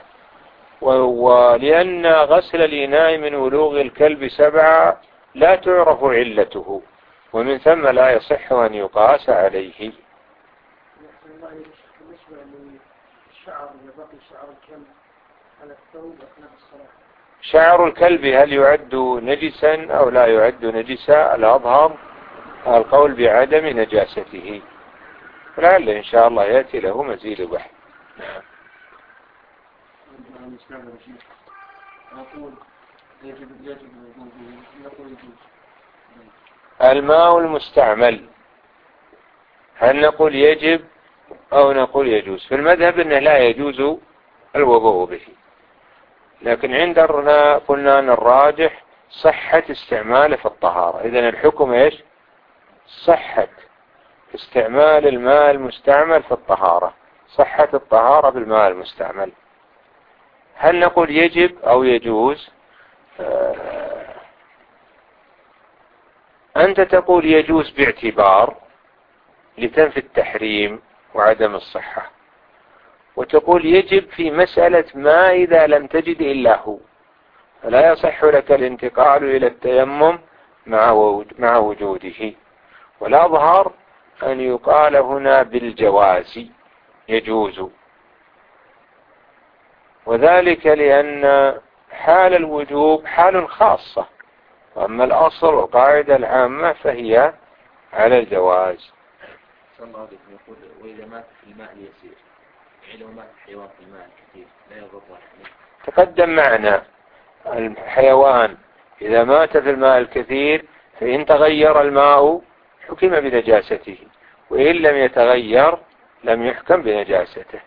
ولأن غسل الإناء من ولوغ الكلب سبعة لا تعرف علته، ومن ثم لا يصح أن يقاس عليه. شعر الكلب هل يعد نجسا أو لا يعد نجسا؟ الأظهر القول بعدم نجاسته، لعل إن شاء الله يأتي له مزيد بحث. الماء المستعمل هل نقول يجب أو نقول يجوز؟ في المذهب أنه لا يجوز الوضوء به، لكن عندنا قلنا أن الراجح صحة استعماله في الطهارة. إذن الحكم إيش؟ صحة استعمال الماء المستعمل في الطهارة، صحة الطهارة بالماء المستعمل. هل نقول يجب أو يجوز؟ آه أنت تقول يجوز باعتبار لتنفي التحريم وعدم الصحة، وتقول يجب في مسألة ما إذا لم تجد إلا هو، فلا يصح لك الانتقال إلى التيمم مع وجوده. والأظهر أن يقال هنا بالجواز يجوز، وذلك لأن حال الوجوب حال خاصة، وأما الأصل والقاعدة العامة فهي على الجواز. يقول وإذا مات في الماء اليسير، يعني لو مات الحيوان في الماء الكثير لا يضر عليه. تقدم معنا الحيوان إذا مات في الماء الكثير فإن تغير الماء حكم بنجاسته، وإن لم يتغير لم يحكم بنجاسته.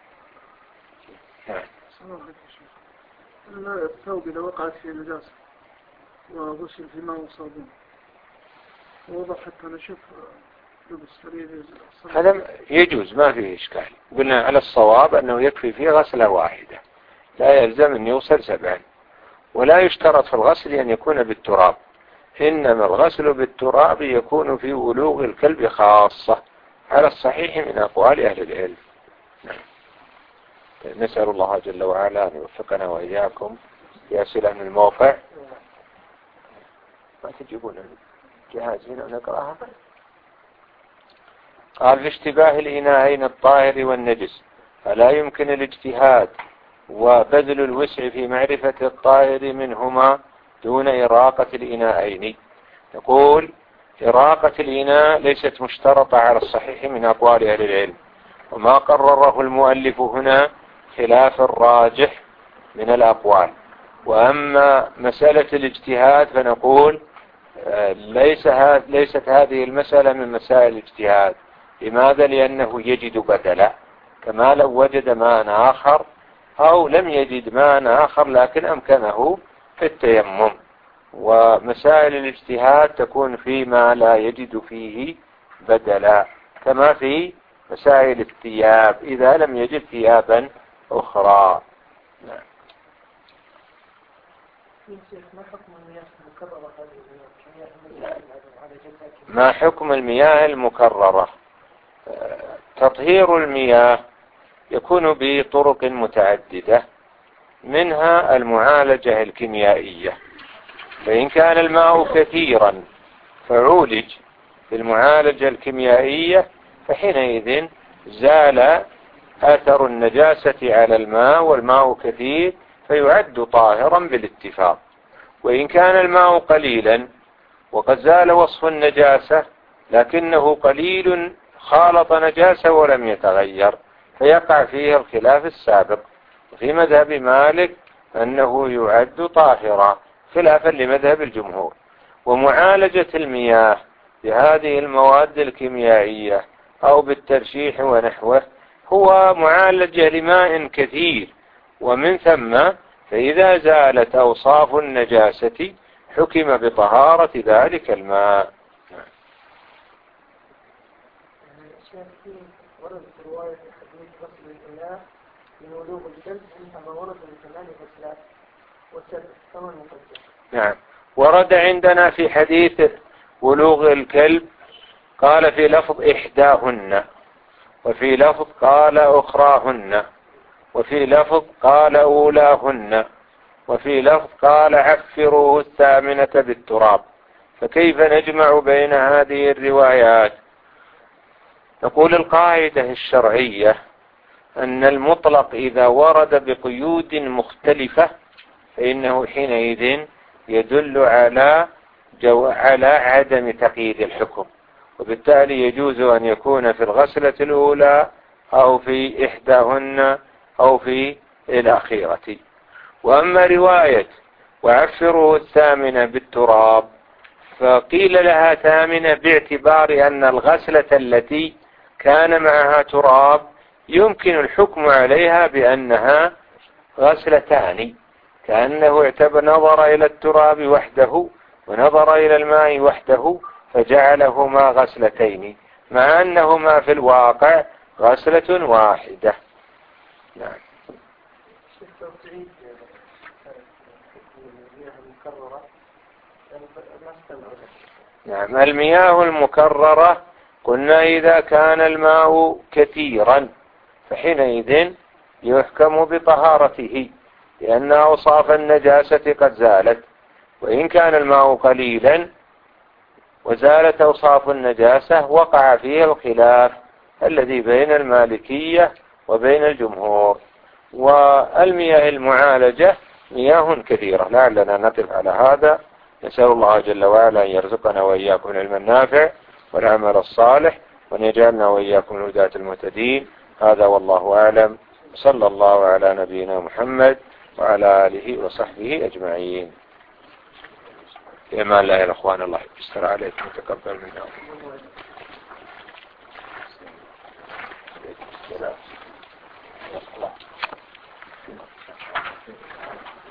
الثوب إذا وقعت فيه نجاسة وغسل في ماء وصابون ووضع حتى نشف لبس فريد، هذا يجوز ما فيه إشكال. قلنا على الصواب أنه يكفي فيه غسلة واحدة، لا يلزم أن يوصل سبعا، ولا يشترط في الغسل أن يكون بالتراب، إنما الغسل بالتراب يكون في ولوغ الكلب خاصة على الصحيح من أقوال أهل العلم. نسأل الله جل وعلا أن يوفقنا وإياكم في أسئلة من الموقع. ما تجيبون الجهاز هنا ونقرأها. قال في اشتباه الإناءين الطاهر والنجس فلا يمكن الاجتهاد وبذل الوسع في معرفة الطاهر منهما دون إراقة الإناءين. يقول إراقة الإناء ليست مشترطة على الصحيح من أقوال أهل العلم، وما قرره المؤلف هنا خلاف الراجح من الأقوال. وأما مسألة الاجتهاد فنقول ليس ليست هذه المسألة من مسائل الاجتهاد. لماذا؟ لأنه يجد بدلا، كما لو وجد ماء آخر أو لم يجد ماء آخر لكن أمكنه في التيمم. ومسائل الاجتهاد تكون فيما لا يجد فيه بدلا، كما في مسائل الثياب إذا لم يجد ثيابا أخرى. نعم. ما حكم المياه المكررة؟ تطهير المياه يكون بطرق متعددة، منها المعالجة الكيميائية، فإن كان الماء كثيرا فعولج في المعالجة الكيميائية فحينئذ زال أثر النجاسة على الماء والماء كثير فيعد طاهرا بالاتفاق. وإن كان الماء قليلا وقد زال وصف النجاسة لكنه قليل خالط نجاسة ولم يتغير فيقع فيه الخلاف السابق. وفي مذهب مالك أنه يعد طاهرا خلافا لمذهب الجمهور. ومعالجة المياه بهذه المواد الكيميائية أو بالترشيح ونحوه هو معالجة لماء كثير، ومن ثم فإذا زالت أوصاف النجاسة حكم بطهارة ذلك الماء. ورد في رواية حديث غسل الإناء من ولوغ الكلب إنما ورد من ثمان غسلات وسبع ثمان مقدم. نعم، ورد عندنا في حديث ولوغ الكلب قال في لفظ إحداهن، وفي لفظ قال أخراهن، وفي لفظ قال أولاهن، وفي لفظ قال عفروه الثامنة بالتراب. فكيف نجمع بين هذه الروايات؟ تقول القاعدة الشرعية أن المطلق إذا ورد بقيود مختلفة فإنه حينئذ يدل على جو على عدم تقييد الحكم، وبالتالي يجوز أن يكون في الغسلة الأولى أو في إحداهن أو في الأخيرة. وأما رواية وعفروه الثامنة بالتراب فقيل لها ثامنة باعتبار أن الغسلة التي كان معها تراب يمكن الحكم عليها بأنها غسلتان، كأنه اعتبر نظر إلى التراب وحده ونظر إلى الماء وحده فجعلهما غسلتين، مع أنهما في الواقع غسلة واحدة. نعم. نعم، المياه المكررة قلنا إذا كان الماء كثيرا فحينئذ يحكم بطهارته لأن أوصاف النجاسة قد زالت. وإن كان الماء قليلا وزالت أوصاف النجاسة وقع فيه الخلاف الذي بين المالكية وبين الجمهور. والمياه المعالجة مياه كثيرة. لعلنا نقف على هذا. نسأل الله جل وعلا أن يرزقنا وإياكم العلم النافع والعمل الصالح، وأن يجعلنا وإياكم الهداة المهتدين. هذا والله أعلم. صلى الله على نبينا محمد وعلى آله وصحبه أجمعين. في امان الله يا اخوان، الله يستر عليكم وتقبل منا. السلام.